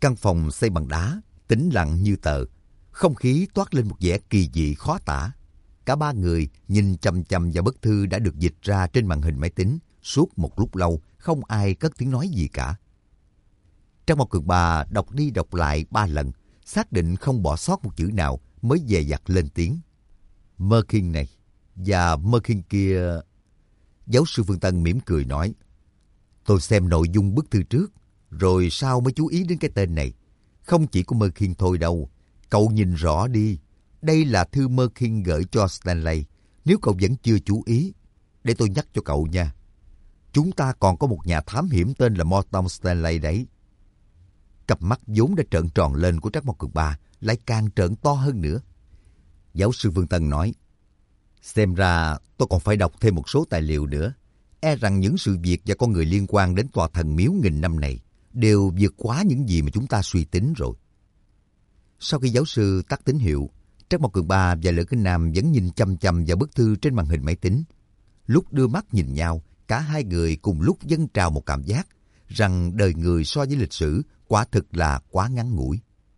Căn phòng xây bằng đá, tĩnh lặng như tờ, không khí toát lên một vẻ kỳ dị khó tả. Cả ba người nhìn chằm chằm vào bức thư đã được dịch ra trên màn hình máy tính. Suốt một lúc lâu, không ai cất tiếng nói gì cả. Trang một Cường Ba đọc đi đọc lại 3 lần, xác định không bỏ sót một chữ nào mới dè dặt lên tiếng. Merkin này và Merkin kia. Giáo sư Phương Tân mỉm cười nói, tôi xem nội dung bức thư trước, rồi sau mới chú ý đến cái tên này. Không chỉ có Merkin thôi đâu, cậu nhìn rõ đi. Đây là thư Merkin gửi cho Stanley. Nếu cậu vẫn chưa chú ý, để tôi nhắc cho cậu nha. Chúng ta còn có một nhà thám hiểm tên là Morton Stanley đấy. Cặp mắt vốn đã trợn tròn lên của Trác Mộc Cường Ba lại càng trợn to hơn nữa. Giáo sư Phương Tân nói, xem ra tôi còn phải đọc thêm một số tài liệu nữa. E rằng những sự việc và con người liên quan đến tòa thần miếu nghìn năm này đều vượt quá những gì mà chúng ta suy tính rồi. Sau khi giáo sư tắt tín hiệu, Trác Mộc Cường Ba và Lữ Kinh Nam vẫn nhìn chăm chăm vào bức thư trên màn hình máy tính. Lúc đưa mắt nhìn nhau, cả hai người cùng lúc dâng trào một cảm giác rằng đời người so với lịch sử quả thực là quá ngắn ngủi.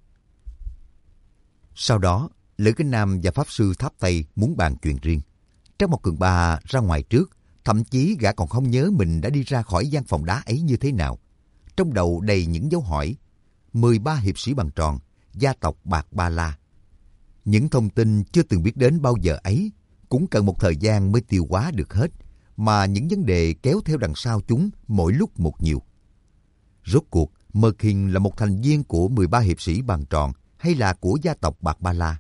Sau đó, Lữ Kinh Nam và Pháp Sư Tháp Tây muốn bàn chuyện riêng. Trác Mộc Cường Ba ra ngoài trước, thậm chí gã còn không nhớ mình đã đi ra khỏi gian phòng đá ấy như thế nào. Trong đầu đầy những dấu hỏi. 13 hiệp sĩ bằng tròn, gia tộc Bạc Ba La. Những thông tin chưa từng biết đến bao giờ ấy cũng cần một thời gian mới tiêu hóa được hết, mà những vấn đề kéo theo đằng sau chúng mỗi lúc một nhiều. Rốt cuộc, Merkin là một thành viên của 13 hiệp sĩ bằng tròn hay là của gia tộc Bạc Ba La?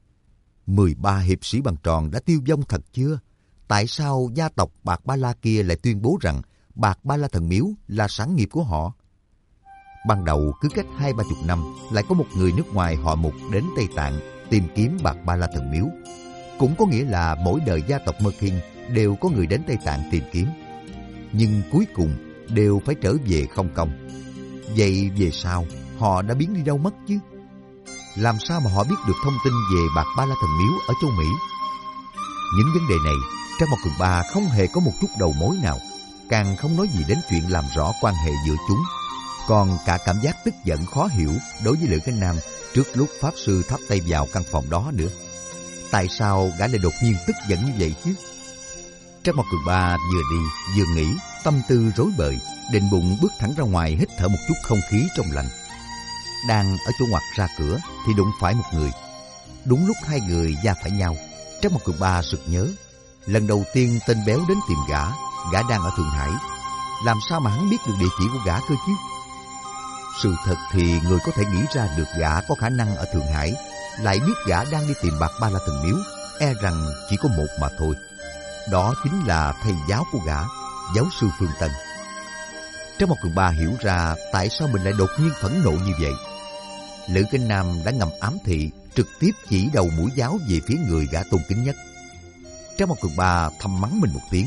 13 hiệp sĩ bằng tròn đã tiêu vong thật chưa? Tại sao gia tộc Bạc Ba La kia lại tuyên bố rằng Bạc Ba La Thần Miếu là sản nghiệp của họ? Ban đầu cứ cách 20-30 năm lại có một người nước ngoài họ Mục đến Tây Tạng tìm kiếm Bạc Ba La Thần Miếu. Cũng có nghĩa là mỗi đời gia tộc Merkin đều có người đến Tây Tạng tìm kiếm. Nhưng cuối cùng đều phải trở về không công. Vậy về sau họ đã biến đi đâu mất chứ? Làm sao mà họ biết được thông tin về Bạc Ba La Thần Miếu ở châu Mỹ? Những vấn đề này, Trác Mộc Cường Ba không hề có một chút đầu mối nào, càng không nói gì đến chuyện làm rõ quan hệ giữa chúng. Còn cả cảm giác tức giận khó hiểu đối với Lữ Kinh Nam trước lúc Pháp Sư Tháp Tây vào căn phòng đó nữa. Tại sao gã lại đột nhiên tức giận như vậy chứ? Trác Mộc Cường Ba vừa đi vừa nghĩ, tâm tư rối bời, định bụng bước thẳng ra ngoài hít thở một chút không khí trong lành. Đang ở chỗ ngoặt ra cửa thì đụng phải một người. Đúng lúc hai người va phải nhau, Trác Mộc Cường Ba sực nhớ, lần đầu tiên tên béo đến tìm gã đang ở Thượng Hải. Làm sao mà hắn biết được địa chỉ của gã cơ chứ? Sự thật thì người có thể nghĩ ra được gã có khả năng ở Thượng Hải, lại biết gã đang đi tìm Bạc Ba La Thần Miếu, e rằng chỉ có một mà thôi. Đó chính là thầy giáo của gã, giáo sư Phương Tân. Trác Mộc Cường Ba hiểu ra tại sao mình lại đột nhiên phẫn nộ như vậy. Lữ Kinh Nam đã ngầm ám thị, trực tiếp chỉ đầu mũi giáo về phía người gã tôn kính nhất. Trác Mộc Cường Ba thầm mắng mình một tiếng.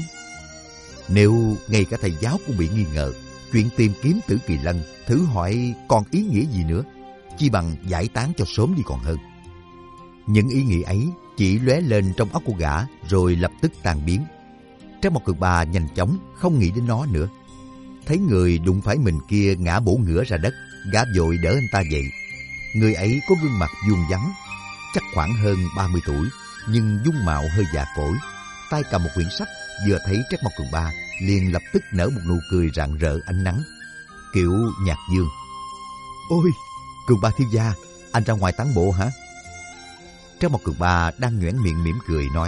Nếu ngay cả thầy giáo cũng bị nghi ngờ, chuyện tìm kiếm Tử Kỳ Lân thử hỏi còn ý nghĩa gì nữa, chi bằng giải tán cho sớm đi còn hơn. Những ý nghĩ ấy chỉ lóe lên trong óc của gã rồi lập tức tan biến. Trác Mộc Cường Ba nhanh chóng không nghĩ đến nó nữa. Thấy người đụng phải mình kia ngã bổ ngửa ra đất, gã vội đỡ anh ta dậy. Người ấy có gương mặt vuông vắn, chắc khoảng hơn 30 tuổi, nhưng dung mạo hơi già cỗi. Tay cầm một quyển sách, vừa thấy Trác Mộc Cường Ba liền lập tức nở một nụ cười rạng rỡ ánh nắng, kiểu nhạc dương. Ôi, Cường Ba thiếu gia, anh ra ngoài tản bộ hả? Trác Mộc Cường Ba đang nhoẻn miệng mỉm cười nói.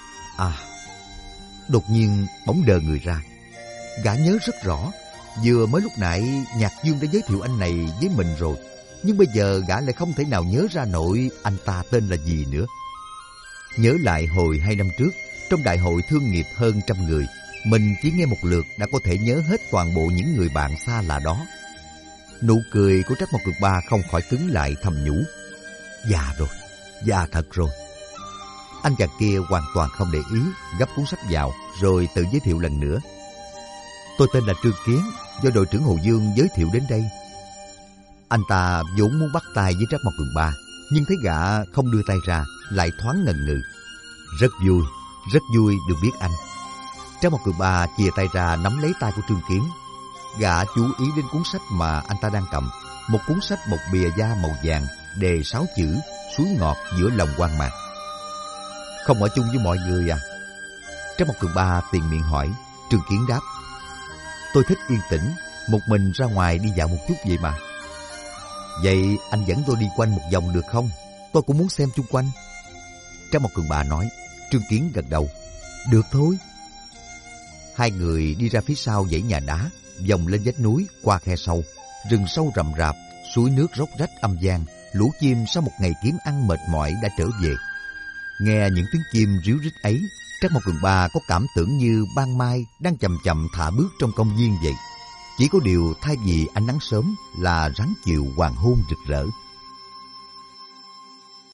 Đột nhiên bỗng đờ người ra. Gã nhớ rất rõ, vừa mới lúc nãy Nhạc Dương đã giới thiệu anh này với mình rồi, nhưng bây giờ gã lại không thể nào nhớ ra nổi anh ta tên là gì nữa. Nhớ lại hồi 2 năm trước, trong đại hội thương nghiệp hơn 100 người, mình chỉ nghe một lượt đã có thể nhớ hết toàn bộ những người bạn xa lạ đó. Nụ cười của Trác Mộc Cường Ba không khỏi cứng lại, thầm nhủ. Già rồi, già thật rồi. Anh chàng kia hoàn toàn không để ý, gấp cuốn sách vào rồi tự giới thiệu lần nữa. Tôi tên là Trương Kiến, do đội trưởng Hồ Dương giới thiệu đến đây. Anh ta vốn muốn bắt tay với Trác Mộc Cường Ba, nhưng thấy gã không đưa tay ra, lại thoáng ngần ngừ. Rất vui được biết anh. Trác Mộc Cường Ba chìa tay ra nắm lấy tay của Trương Kiến. Gã chú ý đến cuốn sách mà anh ta đang cầm, một cuốn sách bọc bìa da màu vàng, đề 6 chữ suối ngọt giữa lòng hoang mạc. Không ở chung với mọi người à? Trác Mộc Cường Ba tiền miệng hỏi. Trương Kiến đáp, tôi thích yên tĩnh, một mình ra ngoài đi dạo một chút vậy mà. Vậy anh dẫn tôi đi quanh một vòng được không? Tôi cũng muốn xem chung quanh. Trác Mộc Cường Ba nói. Trương Kiến gật đầu. Được thôi. Hai người đi ra phía sau dãy nhà đá, vòng lên vách núi, qua khe sâu, rừng sâu rậm rạp, suối nước róc rách âm vang. Lũ chim sau một ngày kiếm ăn mệt mỏi đã trở về. Nghe những tiếng chim ríu rít ấy, Trác Mộc Cường Ba có cảm tưởng như ban mai đang chậm chậm thả bước trong công viên vậy. Chỉ có điều thay vì ánh nắng sớm là ráng chiều hoàng hôn rực rỡ.